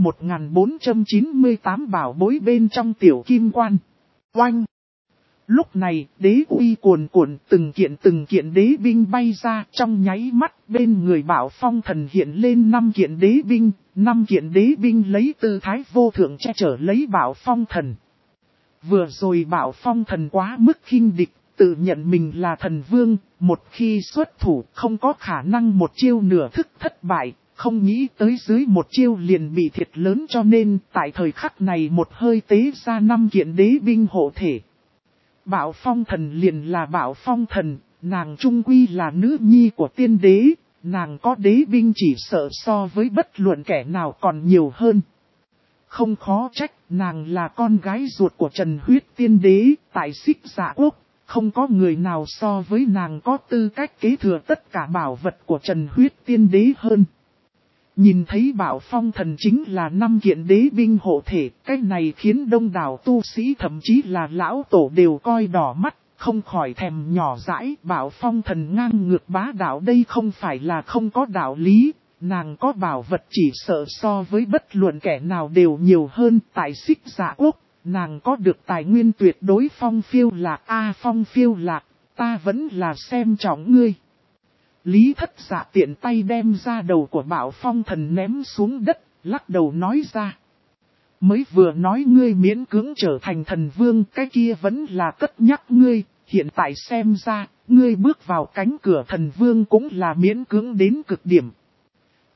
1498 bảo bối bên trong tiểu kim quan. Oanh! Lúc này, đế uy cuồn cuộn, từng kiện đế binh bay ra, trong nháy mắt bên người Bảo Phong thần hiện lên 5 kiện đế binh, 5 kiện đế binh lấy tư thái vô thượng che chở lấy Bảo Phong thần. Vừa rồi Bảo Phong thần quá mức khinh địch, tự nhận mình là thần vương, một khi xuất thủ không có khả năng một chiêu nửa thức thất bại, không nghĩ tới dưới một chiêu liền bị thiệt lớn, cho nên tại thời khắc này một hơi tế ra 5 kiện đế binh hộ thể. Bảo Phong thần liền là Bảo Phong thần, nàng trung quy là nữ nhi của tiên đế, nàng có đế binh chỉ sợ so với bất luận kẻ nào còn nhiều hơn. Không khó trách, nàng là con gái ruột của Trần Huyết tiên đế, tại Xích Dạ Quốc. Không có người nào so với nàng có tư cách kế thừa tất cả bảo vật của Trần Huyết tiên đế hơn. Nhìn thấy Bảo Phong thần chính là 5 kiện đế binh hộ thể, cái này khiến đông đảo tu sĩ thậm chí là lão tổ đều coi đỏ mắt, không khỏi thèm nhỏ dãi. Bảo Phong thần ngang ngược bá đạo, đây không phải là không có đạo lý, nàng có bảo vật chỉ sợ so với bất luận kẻ nào đều nhiều hơn. Tại Xích Dạ Quốc, nàng có được tài nguyên tuyệt đối. Phong Phiêu Lạc, Phong Phiêu Lạc, ta vẫn là xem trọng ngươi. Lý Thất Dạ tiện tay đem ra đầu của Bảo Phong thần ném xuống đất, lắc đầu nói ra. Mới vừa nói ngươi miễn cưỡng trở thành thần vương, cái kia vẫn là cất nhắc ngươi, hiện tại xem ra, ngươi bước vào cánh cửa thần vương cũng là miễn cưỡng đến cực điểm.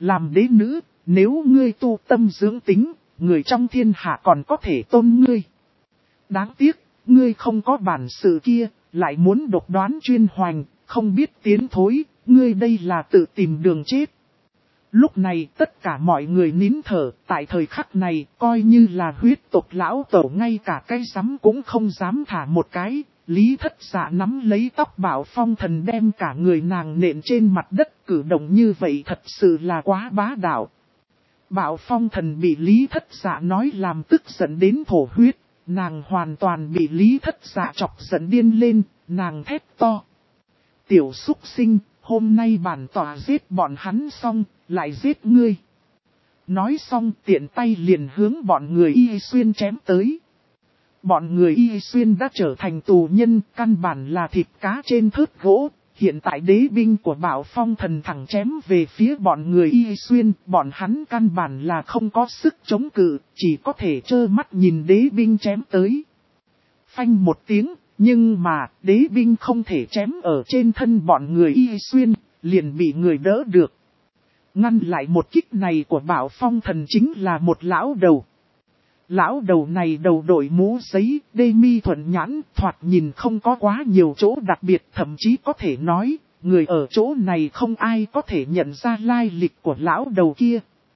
Làm đế nữ, nếu ngươi tu tâm dưỡng tính, người trong thiên hạ còn có thể tôn ngươi. Đáng tiếc, ngươi không có bản sự kia, lại muốn độc đoán chuyên hoành, không biết tiến thối, ngươi đây là tự tìm đường chết. Lúc này tất cả mọi người nín thở, tại thời khắc này coi như là huyết tộc lão tổ ngay cả cái rắm cũng không dám thả một cái. Lý Thất Dạ nắm lấy tóc Bảo Phong Thần đem cả người nàng nện trên mặt đất, cử động như vậy thật sự là quá bá đạo. Bảo Phong Thần bị Lý Thất Dạ nói làm tức giận đến thổ huyết, nàng hoàn toàn bị Lý Thất Dạ chọc giận điên lên, nàng thét to. Tiểu súc sinh, hôm nay bản tòa giết bọn hắn xong, lại giết ngươi. Nói xong tiện tay liền hướng bọn người Y Xuyên chém tới. Bọn người Y Xuyên đã trở thành tù nhân, căn bản là thịt cá trên thớt gỗ. Hiện tại đế binh của Bảo Phong Thần thẳng chém về phía bọn người Y Xuyên, bọn hắn căn bản là không có sức chống cự, chỉ có thể trơ mắt nhìn đế binh chém tới. Phanh một tiếng, nhưng mà đế binh không thể chém ở trên thân bọn người Y Xuyên, liền bị người đỡ được. Ngăn lại một kích này của Bảo Phong Thần chính là một lão đầu. Lão đầu này đầu đội mũ giấy, đê mi thuận nhãn, thoạt nhìn không có quá nhiều chỗ đặc biệt, thậm chí có thể nói, người ở chỗ này không ai có thể nhận ra lai lịch của lão đầu kia.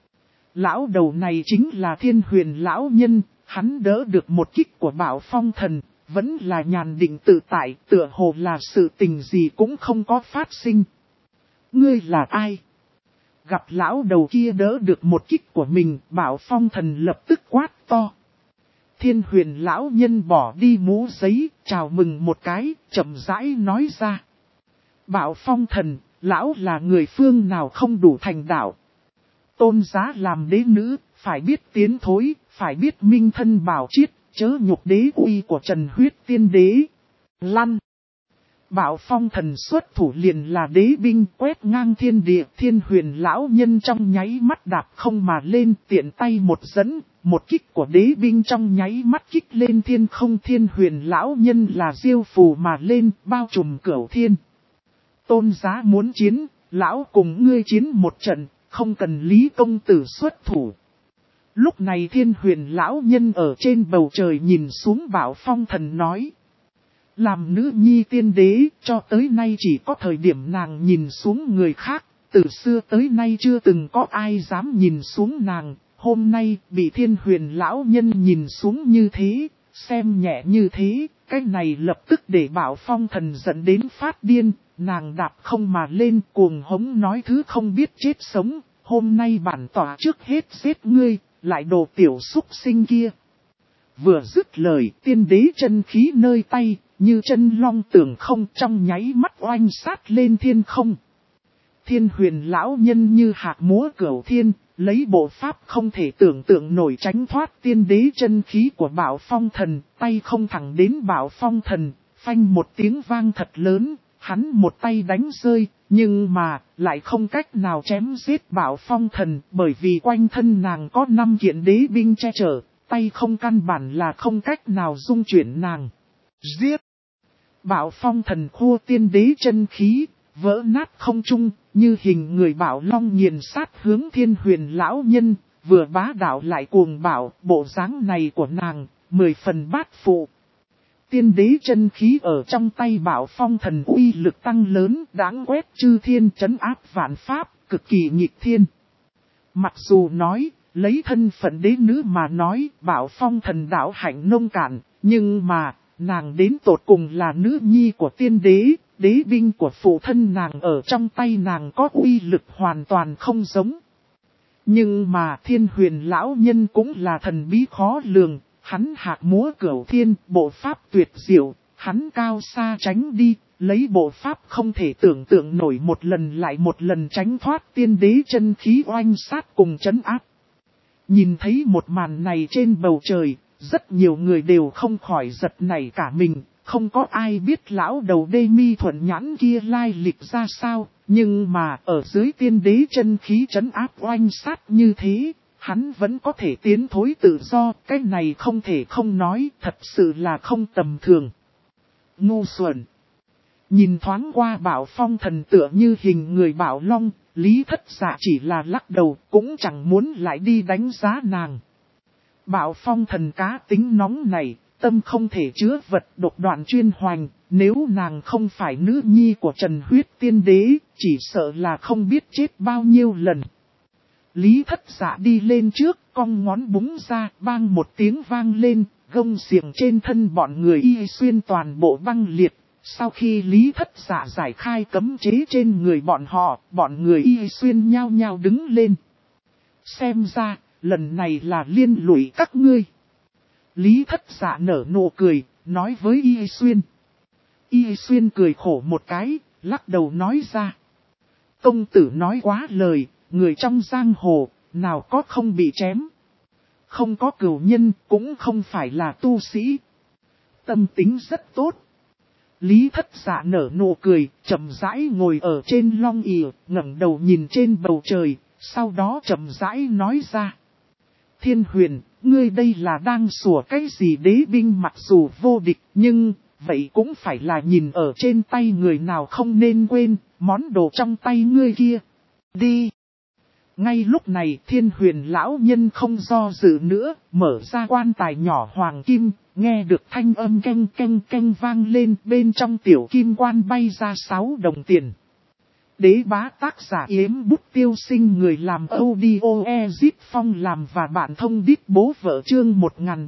Lão đầu này chính là Thiên Huyền lão nhân, hắn đỡ được một kích của Bảo Phong Thần, vẫn là nhàn định tự tại, tựa hồ là sự tình gì cũng không có phát sinh. Ngươi là ai? Gặp lão đầu kia đỡ được một kích của mình, Bảo Phong Thần lập tức quát to. Thiên Huyền lão nhân bỏ đi mũ giấy, chào mừng một cái, chậm rãi nói ra. Bảo Phong Thần, lão là người phương nào không đủ thành đạo. Tôn giá làm đế nữ, phải biết tiến thối, phải biết minh thân bảo chiết, chớ nhục đế uy của Trần Huyết Tiên Đế. Lăn! Bảo Phong Thần xuất thủ liền là đế binh quét ngang thiên địa, Thiên Huyền lão nhân trong nháy mắt đạp không mà lên, tiện tay một dẫn, một kích của đế binh trong nháy mắt kích lên thiên không. Thiên Huyền lão nhân là diêu phù mà lên, bao trùm cửu thiên. Tôn giá muốn chiến, lão cùng ngươi chiến một trận, không cần Lý công tử xuất thủ. Lúc này Thiên Huyền lão nhân ở trên bầu trời nhìn xuống Bảo Phong Thần nói. Làm nữ nhi tiên đế, cho tới nay chỉ có thời điểm nàng nhìn xuống người khác, từ xưa tới nay chưa từng có ai dám nhìn xuống nàng, hôm nay bị Thiên Huyền lão nhân nhìn xuống như thế, xem nhẹ như thế, cái này lập tức để Bảo Phong Thần dẫn đến phát điên, nàng đạp không mà lên cuồng hống nói thứ không biết chết sống, hôm nay bản tỏa trước hết giết ngươi, lại đồ tiểu súc sinh kia. Vừa dứt lời, tiên đế chân khí nơi tay, như chân long tường không trong nháy mắt oanh sát lên thiên không. Thiên Huyền lão nhân như hạt múa cửu thiên, lấy bộ pháp không thể tưởng tượng nổi tránh thoát tiên đế chân khí của Bảo Phong Thần, tay không thẳng đến Bảo Phong Thần, phanh một tiếng vang thật lớn, hắn một tay đánh rơi, nhưng mà lại không cách nào chém giết Bảo Phong Thần, bởi vì quanh thân nàng có 5 kiện đế binh che chở, tay không căn bản là không cách nào dung chuyển nàng. Giết! Bảo Phong Thần khua tiên đế chân khí, vỡ nát không trung, như hình người bảo long nghiền sát hướng Thiên Huyền lão nhân, vừa bá đạo lại cuồng bạo, bộ dáng này của nàng, 10 phần bát phụ. Tiên đế chân khí ở trong tay Bảo Phong Thần uy lực tăng lớn, đáng quét chư thiên trấn áp vạn pháp, cực kỳ nghịch thiên. Mặc dù nói, lấy thân phận đế nữ mà nói, Bảo Phong Thần đạo hạnh nông cạn, nhưng mà, nàng đến tột cùng là nữ nhi của tiên đế, đế binh của phụ thân nàng ở trong tay nàng có uy lực hoàn toàn không giống. Nhưng mà Thiên Huyền lão nhân cũng là thần bí khó lường, hắn hạt múa cửu thiên, bộ pháp tuyệt diệu, hắn cao xa tránh đi, lấy bộ pháp không thể tưởng tượng nổi một lần lại một lần tránh thoát tiên đế chân khí oanh sát cùng trấn áp. Nhìn thấy một màn này trên bầu trời, rất nhiều người đều không khỏi giật nảy cả mình, không có ai biết lão đầu đê mi thuận nhãn kia lai lịch ra sao, nhưng mà ở dưới tiên đế chân khí trấn áp oanh sát như thế, hắn vẫn có thể tiến thối tự do, cái này không thể không nói, thật sự là không tầm thường. Ngu xuẩn! Nhìn thoáng qua Bảo Phong Thần tựa như hình người Bảo Long, Lý Thất Dạ chỉ là lắc đầu, cũng chẳng muốn lại đi đánh giá nàng. Bảo Phong Thần cá tính nóng này, tâm không thể chứa vật độc đoạn chuyên hoành, nếu nàng không phải nữ nhi của Trần Huyết Tiên Đế, chỉ sợ là không biết chết bao nhiêu lần. Lý Thất Dạ đi lên trước, cong ngón búng ra, bang một tiếng vang lên, gông xiềng trên thân bọn người Y Xuyên toàn bộ băng liệt. Sau khi Lý Thất Dạ giải khai cấm chế trên người bọn người Y Xuyên nhao nhao đứng lên. Xem ra, lần này là liên lụy các ngươi. Lý Thất Dạ nở nụ cười, nói với Y Xuyên. Y Xuyên cười khổ một cái, lắc đầu nói ra. Công tử nói quá lời, người trong giang hồ, nào có không bị chém. Không có cửu nhân, cũng không phải là tu sĩ. Tâm tính rất tốt. Lý Thất Dạ nở nụ cười, chậm rãi ngồi ở trên long ỷ, ngẩng đầu nhìn trên bầu trời, sau đó chậm rãi nói ra. Thiên Huyền, ngươi đây là đang sủa cái gì? Đế binh mặc dù vô địch, nhưng vậy cũng phải là nhìn ở trên tay người nào, không nên quên, món đồ trong tay ngươi kia. Đi! Ngay lúc này Thiên Huyền lão nhân không do dự nữa, mở ra quan tài nhỏ hoàng kim, nghe được thanh âm canh canh canh vang lên, bên trong tiểu kim quan bay ra 6 đồng tiền. Đế bá tác giả Yếm Bút Tiêu Sinh, người làm audio Ezip Phong làm và bạn thông đít bố vợ, chương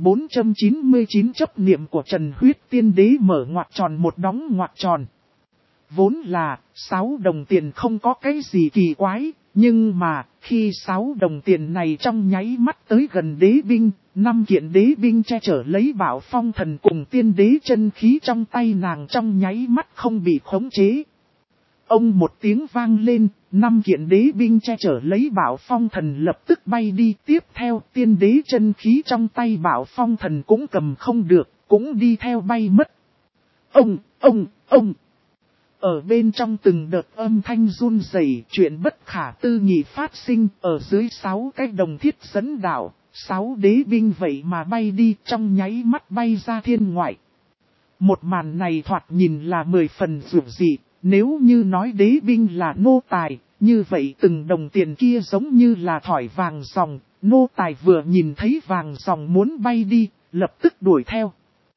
1499 chấp niệm của Trần Huyết Tiên Đế mở ngoặc tròn một đóng ngoặc tròn. Vốn là 6 đồng tiền không có cái gì kỳ quái, nhưng mà khi 6 đồng tiền này trong nháy mắt tới gần đế binh, 5 kiện đế binh che chở lấy Bảo Phong Thần cùng tiên đế chân khí trong tay nàng trong nháy mắt không bị khống chế. Ông một tiếng vang lên, 5 kiện đế binh che chở lấy Bảo Phong Thần lập tức bay đi. Tiếp theo tiên đế chân khí trong tay Bảo Phong Thần cũng cầm không được, cũng đi theo bay mất. Ông! Ở bên trong từng đợt âm thanh run rẩy, chuyện bất khả tư nghị phát sinh, ở dưới 6 cái đồng thiết dẫn đạo, 6 đế binh vậy mà bay đi, trong nháy mắt bay ra thiên ngoại. Một màn này thoạt nhìn là 10 phần dữ dị, nếu như nói đế binh là nô tài, như vậy từng đồng tiền kia giống như là thỏi vàng ròng, nô tài vừa nhìn thấy vàng ròng muốn bay đi, lập tức đuổi theo.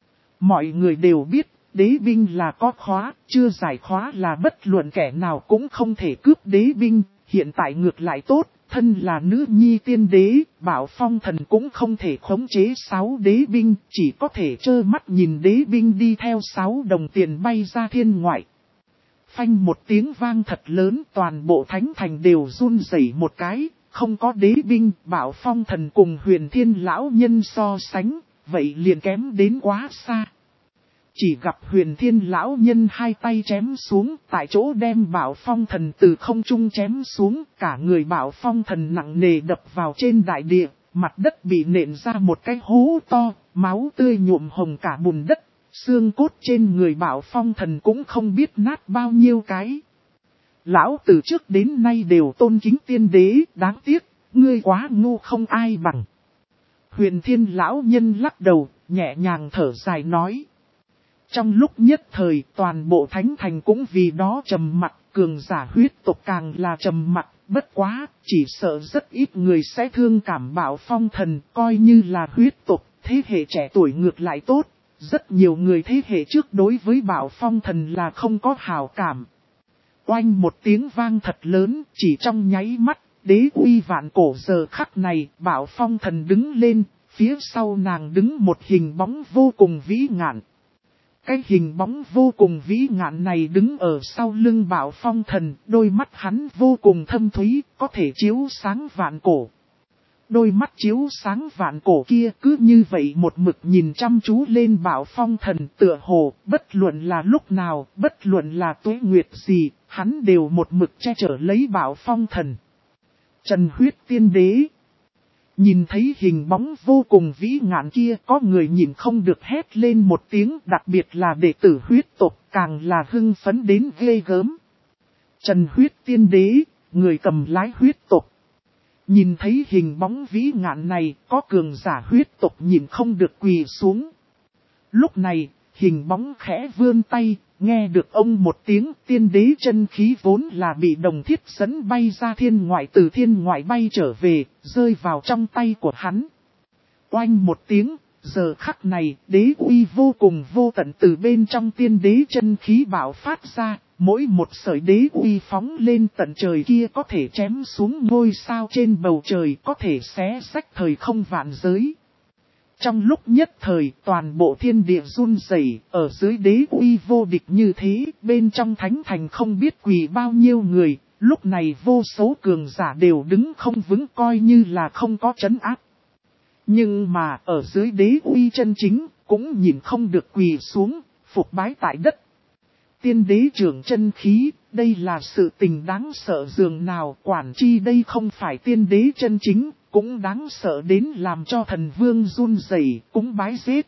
Mọi người đều biết, đế binh là có khóa, chưa giải khóa là bất luận kẻ nào cũng không thể cướp đế binh, hiện tại ngược lại tốt, thân là nữ nhi tiên đế, Bảo Phong Thần cũng không thể khống chế 6 đế binh, chỉ có thể trơ mắt nhìn đế binh đi theo 6 đồng tiền bay ra thiên ngoại. Phanh một tiếng vang thật lớn, toàn bộ thánh thành đều run rẩy một cái, không có đế binh, Bảo Phong Thần cùng Huyền Thiên lão nhân so sánh, vậy liền kém đến quá xa. Chỉ gặp Huyền Thiên lão nhân hai tay chém xuống, tại chỗ đem Bảo Phong Thần từ không trung chém xuống, cả người Bảo Phong Thần nặng nề đập vào trên đại địa, mặt đất bị nện ra một cái hố to, máu tươi nhuộm hồng cả bùn đất, xương cốt trên người Bảo Phong Thần cũng không biết nát bao nhiêu cái. Lão từ trước đến nay đều tôn kính tiên đế, đáng tiếc, ngươi quá ngu không ai bằng. Huyền Thiên lão nhân lắc đầu, nhẹ nhàng thở dài nói. Trong lúc nhất thời, toàn bộ thánh thành cũng vì đó trầm mặc, cường giả huyết tộc càng là trầm mặc, bất quá, chỉ sợ rất ít người sẽ thương cảm Bảo Phong Thần, coi như là huyết tộc, thế hệ trẻ tuổi ngược lại tốt, rất nhiều người thế hệ trước đối với Bảo Phong Thần là không có hảo cảm. Oanh một tiếng vang thật lớn, chỉ trong nháy mắt, đế uy vạn cổ giờ khắc này, Bảo Phong Thần đứng lên, phía sau nàng đứng một hình bóng vô cùng vĩ ngạn. Cái hình bóng vô cùng vĩ ngạn này đứng ở sau lưng Bảo Phong Thần, đôi mắt hắn vô cùng thâm thúy, có thể chiếu sáng vạn cổ. Đôi mắt chiếu sáng vạn cổ kia cứ như vậy một mực nhìn chăm chú lên Bảo Phong Thần, tựa hồ, bất luận là lúc nào, bất luận là tuế nguyệt gì, hắn đều một mực che chở lấy Bảo Phong Thần. Trần Huyết Tiên Đế nhìn thấy hình bóng vô cùng vĩ ngạn kia, có người nhìn không được hét lên một tiếng, đặc biệt là đệ tử huyết tộc càng là hưng phấn đến ghê gớm. Trần Huyết Tiên Đế, người cầm lái huyết tộc. Nhìn thấy hình bóng vĩ ngạn này, có cường giả huyết tộc nhìn không được quỳ xuống. Lúc này, hình bóng khẽ vươn tay, Nghe được ông một tiếng, tiên đế chân khí vốn là bị Đồng Thiết dẫn bay ra thiên ngoại, từ thiên ngoại bay trở về, rơi vào trong tay của hắn. Oanh một tiếng, giờ khắc này, đế uy vô cùng vô tận từ bên trong tiên đế chân khí bạo phát ra, mỗi một sợi đế uy phóng lên tận trời kia có thể chém xuống ngôi sao trên bầu trời, có thể xé rách thời không vạn giới. Trong lúc nhất thời, toàn bộ thiên địa run rẩy, ở dưới đế uy vô địch như thế, bên trong thánh thành không biết quỳ bao nhiêu người, lúc này vô số cường giả đều đứng không vững, coi như là không có trấn áp. Nhưng mà ở dưới đế uy chân chính, cũng nhìn không được quỳ xuống, phục bái tại đất. Tiên đế trưởng chân khí, đây là sự tình đáng sợ dường nào, quản chi đây không phải tiên đế chân chính, cũng đáng sợ đến làm cho thần vương run rẩy, cũng bái giết.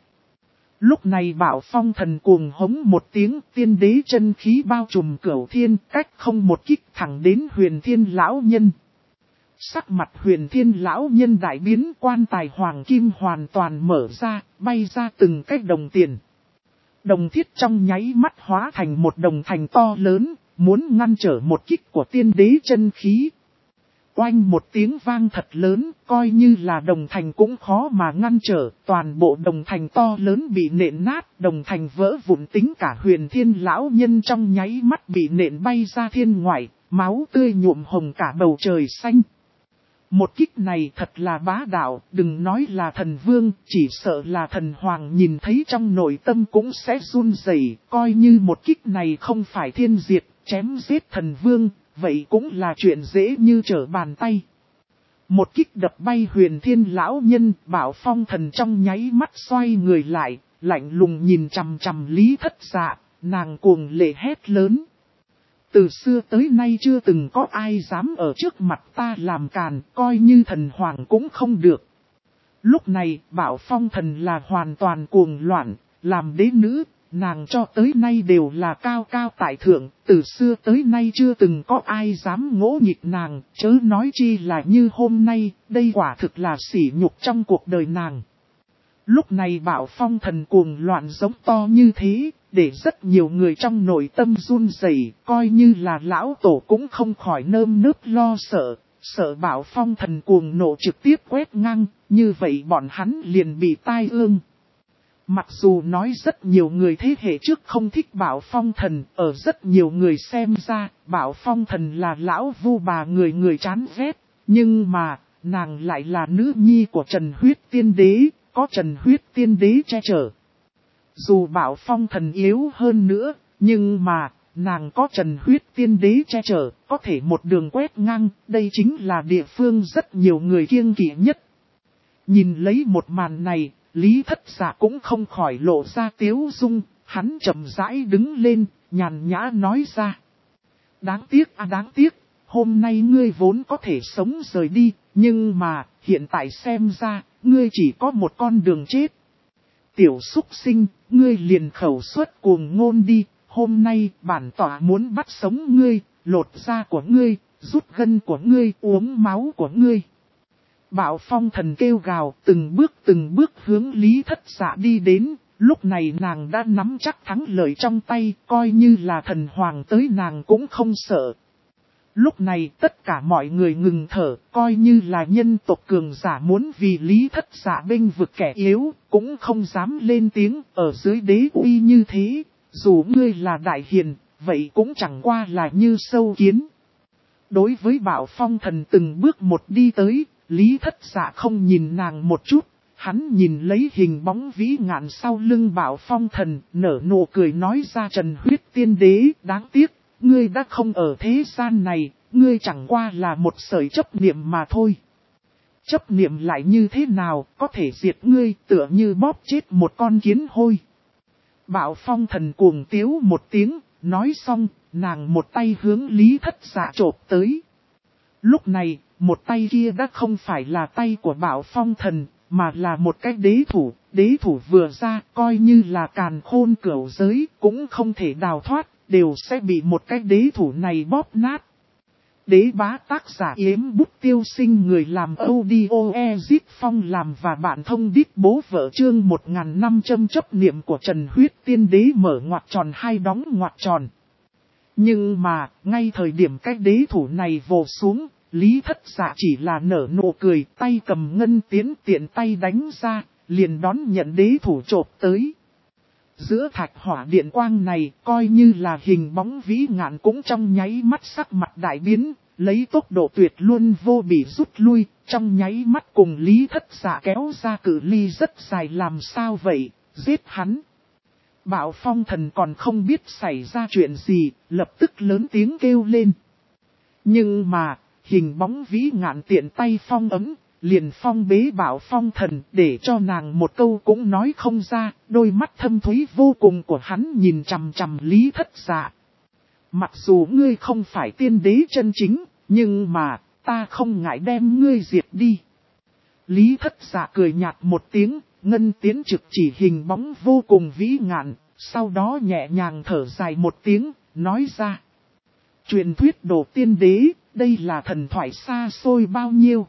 Lúc này Bảo Phong thần cuồng hống một tiếng, tiên đế chân khí bao trùm cửu thiên, cách không một kích thẳng đến Huyền Thiên lão nhân. Sắc mặt Huyền Thiên lão nhân đại biến, quan tài hoàng kim hoàn toàn mở ra, bay ra từng cách đồng tiền. Đồng Thiết trong nháy mắt hóa thành một đồng thành to lớn, muốn ngăn trở một kích của tiên đế chân khí. Oanh một tiếng vang thật lớn, coi như là đồng thành cũng khó mà ngăn trở, toàn bộ đồng thành to lớn bị nện nát, đồng thành vỡ vụn, tính cả Huyền Thiên lão nhân trong nháy mắt bị nện bay ra thiên ngoại, máu tươi nhuộm hồng cả bầu trời xanh. Một kích này thật là bá đạo, đừng nói là thần vương, chỉ sợ là thần hoàng nhìn thấy trong nội tâm cũng sẽ run rẩy, coi như một kích này không phải thiên diệt, chém giết thần vương, vậy cũng là chuyện dễ như trở bàn tay. Một kích đập bay Huyền Thiên lão nhân, Bảo Phong thần trong nháy mắt xoay người lại, lạnh lùng nhìn chằm chằm Lý Thất Dạ, nàng cuồng lệ hét lớn. Từ xưa tới nay chưa từng có ai dám ở trước mặt ta làm càn, coi như thần hoàng cũng không được. Lúc này, Bảo Phong thần là hoàn toàn cuồng loạn, làm đế nữ, nàng cho tới nay đều là cao cao tại thượng, từ xưa tới nay chưa từng có ai dám ngỗ nghịch nàng, chớ nói chi là như hôm nay, đây quả thực là sỉ nhục trong cuộc đời nàng. Lúc này Bảo Phong thần cuồng loạn giống to như thế, để rất nhiều người trong nội tâm run rẩy, coi như là lão tổ cũng không khỏi nơm nớp lo sợ, sợ Bảo Phong thần cuồng nộ trực tiếp quét ngang, như vậy bọn hắn liền bị tai ương. Mặc dù nói rất nhiều người thế hệ trước không thích Bảo Phong thần, ở rất nhiều người xem ra, Bảo Phong thần là lão vu bà người chán ghét, nhưng mà, nàng lại là nữ nhi của Trần Huyết Tiên Đế, có Trần Huyết Tiên Đế che chở. Dù Bảo Phong thần yếu hơn nữa, nhưng mà, nàng có Trần Huyết Tiên Đế che chở, có thể một đường quét ngang, đây chính là địa phương rất nhiều người kiêng kỵ nhất. Nhìn lấy một màn này, Lý Thất Dạ cũng không khỏi lộ ra tiếu dung, hắn chậm rãi đứng lên, nhàn nhã nói ra. Đáng tiếc đáng tiếc, hôm nay ngươi vốn có thể sống rời đi, nhưng mà, hiện tại xem ra, ngươi chỉ có một con đường chết. Tiểu súc sinh, ngươi liền khẩu suất cuồng ngôn đi, hôm nay bản tỏa muốn bắt sống ngươi, lột da của ngươi, rút gân của ngươi, uống máu của ngươi. Bảo Phong thần kêu gào, từng bước hướng Lý Thất Dạ đi đến, lúc này nàng đã nắm chắc thắng lợi trong tay, coi như là thần hoàng tới nàng cũng không sợ. Lúc này tất cả mọi người ngừng thở, coi như là nhân tộc cường giả muốn vì Lý Thất Dạ bênh vực kẻ yếu, cũng không dám lên tiếng, ở dưới đế uy như thế, dù ngươi là đại hiền, vậy cũng chẳng qua là như sâu kiến. Đối với Bảo Phong thần từng bước một đi tới, Lý Thất Dạ không nhìn nàng một chút, hắn nhìn lấy hình bóng vĩ ngạn sau lưng Bảo Phong thần, nở nụ cười nói ra Trần Huyết Tiên Đế, đáng tiếc, ngươi đã không ở thế gian này, ngươi chẳng qua là một sợi chấp niệm mà thôi. Chấp niệm lại như thế nào, có thể diệt ngươi tựa như bóp chết một con kiến hôi. Bảo Phong thần cuồng tiếu một tiếng, nói xong, nàng một tay hướng Lý Thất Dạ chộp tới. Lúc này, một tay kia đã không phải là tay của Bảo Phong thần, mà là một cái đế thủ vừa ra, coi như là càn khôn cửu giới, cũng không thể đào thoát, đều sẽ bị một cái đế thủ này bóp nát. Đế bá tác giả Yếm Bút Tiêu Sinh, người làm audio Ezip Phong làm và bạn thông đít bố vợ. Chương 1500 chấp niệm của Trần Huyết Tiên Đế mở ngoặc tròn hai đóng ngoặc tròn. Nhưng mà, ngay thời điểm cái đế thủ này vồ xuống, Lý Thất Dạ chỉ là nở nụ cười, tay cầm ngân tiến tiện tay đánh ra, liền đón nhận đế thủ chộp tới. Giữa thạch hỏa điện quang này, coi như là hình bóng vĩ ngạn cũng trong nháy mắt sắc mặt đại biến, lấy tốc độ tuyệt luôn vô bị rút lui, trong nháy mắt cùng Lý Thất Dạ kéo ra cự ly rất dài. Làm sao vậy, giết hắn. Bạo Phong Thần còn không biết xảy ra chuyện gì, lập tức lớn tiếng kêu lên. Nhưng mà, hình bóng vĩ ngạn tiện tay phong ấm, liền phong bế Bạo Phong Thần, để cho nàng một câu cũng nói không ra. Đôi mắt thâm thúy vô cùng của hắn nhìn chằm chằm Lý Thất Dạ. Mặc dù ngươi không phải tiên đế chân chính, nhưng mà, ta không ngại đem ngươi diệt đi. Lý Thất Dạ cười nhạt một tiếng, ngân tiến trực chỉ hình bóng vô cùng vĩ ngạn, sau đó nhẹ nhàng thở dài một tiếng, nói ra. Truyền thuyết đồ tiên đế, đây là thần thoại xa xôi bao nhiêu.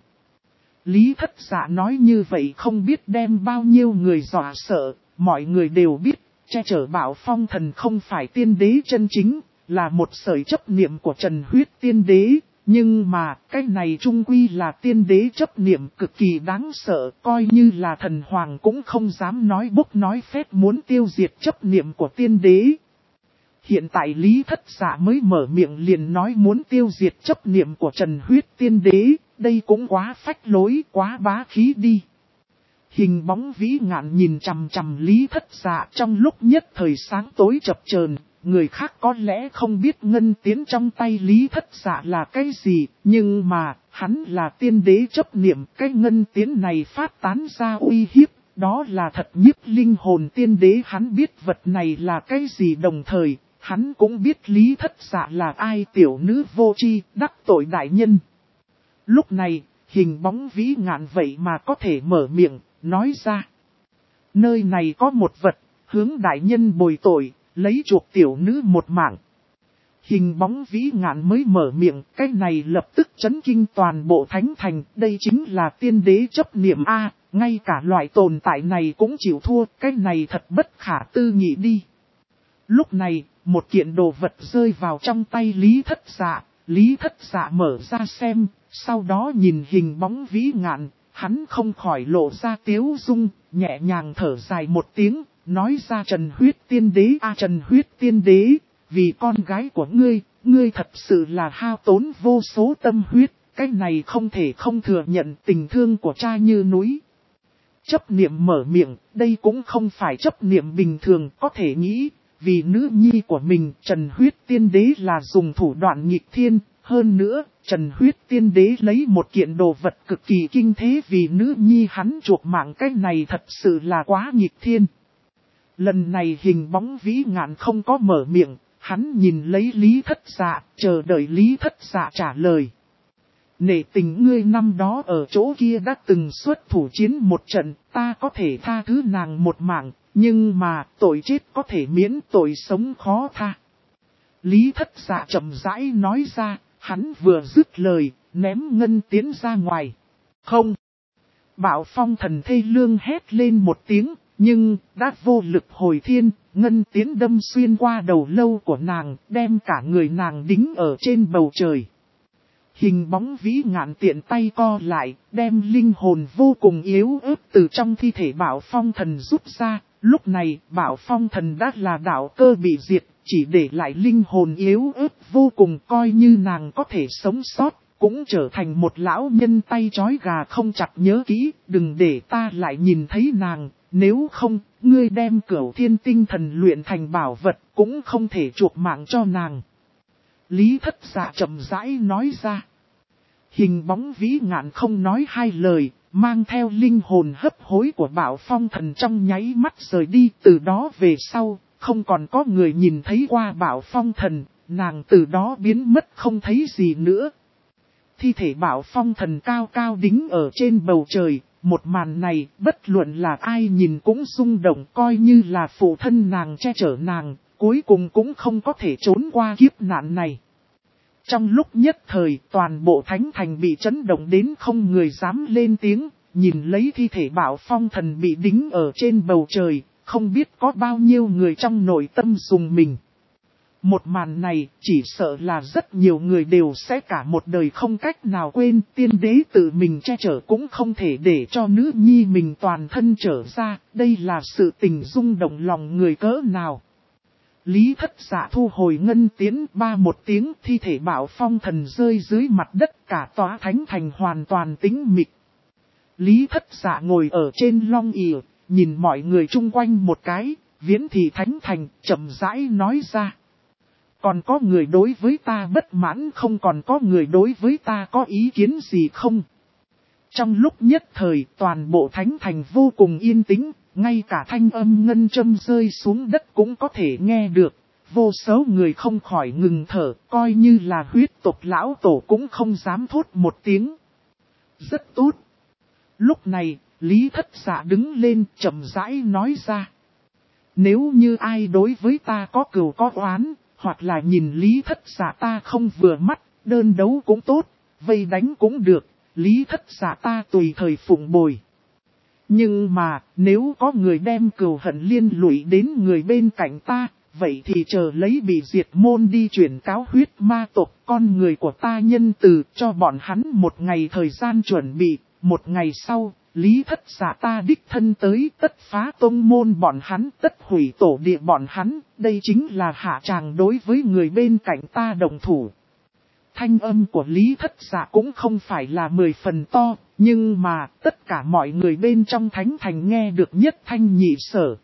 Lý Thất Dạ nói như vậy không biết đem bao nhiêu người dọa sợ, mọi người đều biết, che chở Bạo Phong Thần không phải tiên đế chân chính, là một sợi chấp niệm của Trần Huyết Tiên Đế. Nhưng mà, cái này trung quy là tiên đế chấp niệm cực kỳ đáng sợ, coi như là thần hoàng cũng không dám nói bốc nói phép muốn tiêu diệt chấp niệm của tiên đế. Hiện tại Lý Thất Dạ mới mở miệng liền nói muốn tiêu diệt chấp niệm của Trần Huyết Tiên Đế, đây cũng quá phách lối, quá bá khí đi. Hình bóng vĩ ngạn nhìn chằm chằm Lý Thất Dạ, trong lúc nhất thời sáng tối chập chờn. Người khác có lẽ không biết ngân tiến trong tay Lý Thất Dạ là cái gì, nhưng mà, hắn là tiên đế chấp niệm, cái ngân tiến này phát tán ra uy hiếp, đó là thật nhiếp linh hồn tiên đế. Hắn biết vật này là cái gì, đồng thời, hắn cũng biết Lý Thất Dạ là ai, tiểu nữ vô tri, đắc tội đại nhân. Lúc này, hình bóng vĩ ngạn vậy mà có thể mở miệng, nói ra. Nơi này có một vật, hướng đại nhân bồi tội. Lấy chuộc tiểu nữ một mạng. Hình bóng vĩ ngạn mới mở miệng, cái này lập tức chấn kinh toàn bộ thánh thành, đây chính là tiên đế chấp niệm A, ngay cả loại tồn tại này cũng chịu thua, cái này thật bất khả tư nghị đi. Lúc này, một kiện đồ vật rơi vào trong tay Lý Thất Dạ, Lý Thất Dạ mở ra xem, sau đó nhìn hình bóng vĩ ngạn, hắn không khỏi lộ ra tiếu dung, nhẹ nhàng thở dài một tiếng. Nói ra Trần Huyết Tiên Đế Trần Huyết Tiên Đế, vì con gái của ngươi thật sự là hao tốn vô số tâm huyết, cái này không thể không thừa nhận tình thương của cha như núi. Chấp niệm mở miệng, đây cũng không phải chấp niệm bình thường, có thể nghĩ, vì nữ nhi của mình Trần Huyết Tiên Đế là dùng thủ đoạn nghịch thiên, hơn nữa, Trần Huyết Tiên Đế lấy một kiện đồ vật cực kỳ kinh thế vì nữ nhi hắn chuộc mạng, cái này thật sự là quá nghịch thiên. Lần này hình bóng vĩ ngạn không có mở miệng, hắn nhìn lấy Lý Thất Dạ, chờ đợi Lý Thất Dạ trả lời. Nể tình ngươi năm đó ở chỗ kia đã từng xuất thủ chiến một trận, ta có thể tha thứ nàng một mạng, nhưng mà tội chết có thể miễn, tội sống khó tha. Lý Thất Dạ chậm rãi nói ra, hắn vừa dứt lời, ném ngân tiến ra ngoài. Không! Bạo Phong Thần thê lương hét lên một tiếng. Nhưng, đã vô lực hồi thiên, ngân tiến đâm xuyên qua đầu lâu của nàng, đem cả người nàng đính ở trên bầu trời. Hình bóng vĩ ngạn tiện tay co lại, đem linh hồn vô cùng yếu ớt từ trong thi thể Bạo Phong Thần rút ra. Lúc này, Bạo Phong Thần đã là đạo cơ bị diệt, chỉ để lại linh hồn yếu ớt vô cùng, coi như nàng có thể sống sót. Cũng trở thành một lão nhân tay trói gà không chặt. Nhớ kỹ, đừng để ta lại nhìn thấy nàng. Nếu không, ngươi đem Cửu Thiên Tinh Thần luyện thành bảo vật, cũng không thể chuộc mạng cho nàng. Lý Thất Dạ chậm rãi nói ra. Hình bóng vĩ ngạn không nói hai lời, mang theo linh hồn hấp hối của Bạo Phong Thần trong nháy mắt rời đi. Từ đó về sau, không còn có người nhìn thấy qua Bạo Phong Thần, nàng từ đó biến mất không thấy gì nữa. Thi thể Bạo Phong Thần cao cao đính ở trên bầu trời. Một màn này, bất luận là ai nhìn cũng rung động, coi như là phụ thân nàng che chở nàng, cuối cùng cũng không có thể trốn qua kiếp nạn này. Trong lúc nhất thời, toàn bộ thánh thành bị chấn động đến không người dám lên tiếng, nhìn lấy thi thể Bảo Phong thần bị đính ở trên bầu trời, không biết có bao nhiêu người trong nội tâm rùng mình. Một màn này chỉ sợ là rất nhiều người đều sẽ cả một đời không cách nào quên, tiên đế tự mình che chở cũng không thể để cho nữ nhi mình toàn thân trở ra, đây là sự tình rung động lòng người cỡ nào. Lý Thất Dạ thu hồi ngân tiến, ba một tiếng, thi thể Bảo Phong thần rơi dưới mặt đất, cả tòa thánh thành hoàn toàn tĩnh mịch. Lý Thất Dạ ngồi ở trên long ỷ, nhìn mọi người chung quanh một cái, viễn thị thánh thành, chậm rãi nói ra. Còn có người đối với ta bất mãn không, còn có người đối với ta có ý kiến gì không? Trong lúc nhất thời, toàn bộ thánh thành vô cùng yên tĩnh, ngay cả thanh âm ngân châm rơi xuống đất cũng có thể nghe được. Vô số người không khỏi ngừng thở, coi như là huyết tộc lão tổ cũng không dám thốt một tiếng. Rất tốt. Lúc này, Lý Thất Dạ đứng lên chậm rãi nói ra. Nếu như ai đối với ta có cừu có oán, hoặc là nhìn Lý Thất Dạ ta không vừa mắt, đơn đấu cũng tốt, vây đánh cũng được, Lý Thất Dạ ta tùy thời phụng bồi. Nhưng mà, nếu có người đem cừu hận liên lụy đến người bên cạnh ta, vậy thì chờ lấy bị diệt môn đi chuyển cáo huyết ma tộc, con người của ta nhân từ cho bọn hắn một ngày thời gian chuẩn bị, một ngày sau, Lý Thất Dạ ta đích thân tới, tất phá tông môn bọn hắn, tất hủy tổ địa bọn hắn, đây chính là hạ tràng đối với người bên cạnh ta đồng thủ. Thanh âm của Lý Thất Dạ cũng không phải là 10 phần to, nhưng mà tất cả mọi người bên trong thánh thành nghe được nhất thanh nhị sở.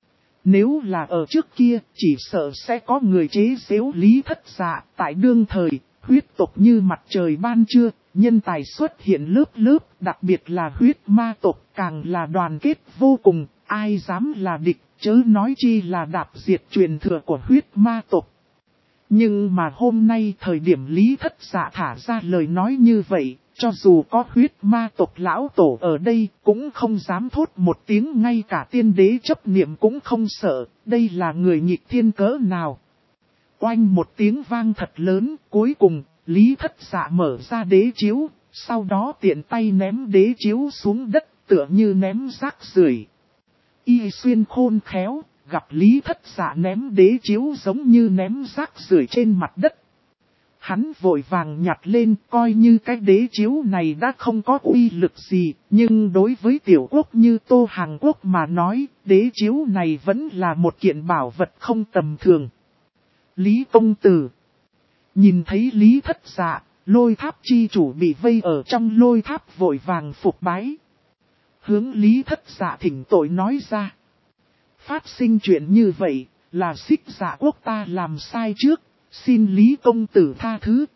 Nếu là ở trước kia, chỉ sợ sẽ có người chế giễu Lý Thất Dạ, tại đương thời, huyết tộc như mặt trời ban trưa, nhân tài xuất hiện lớp lớp, đặc biệt là huyết ma tộc càng là đoàn kết vô cùng, ai dám là địch, chớ nói chi là đạp diệt truyền thừa của huyết ma tộc. Nhưng mà hôm nay thời điểm Lý Thất Dạ thả ra lời nói như vậy, cho dù có huyết ma tộc lão tổ ở đây cũng không dám thốt một tiếng, ngay cả tiên đế chấp niệm cũng không sợ, đây là người nghịch thiên cỡ nào. Oanh một tiếng vang thật lớn, cuối cùng, Lý Thất Dạ mở ra đế chiếu, sau đó tiện tay ném đế chiếu xuống đất tựa như ném rác rưởi. Y xuyên khôn khéo, gặp Lý Thất Dạ ném đế chiếu giống như ném rác rưởi trên mặt đất. Hắn vội vàng nhặt lên, coi như cái đế chiếu này đã không có uy lực gì, nhưng đối với tiểu quốc như Tô Hàng Quốc mà nói, đế chiếu này vẫn là một kiện bảo vật không tầm thường. Lý công tử nhìn thấy Lý Thất Dạ, lôi tháp chi chủ bị vây ở trong lôi tháp vội vàng phục bái. Hướng Lý Thất Dạ thỉnh tội nói ra. Phát sinh chuyện như vậy, là Xích Dạ quốc ta làm sai trước, xin Lý công tử tha thứ.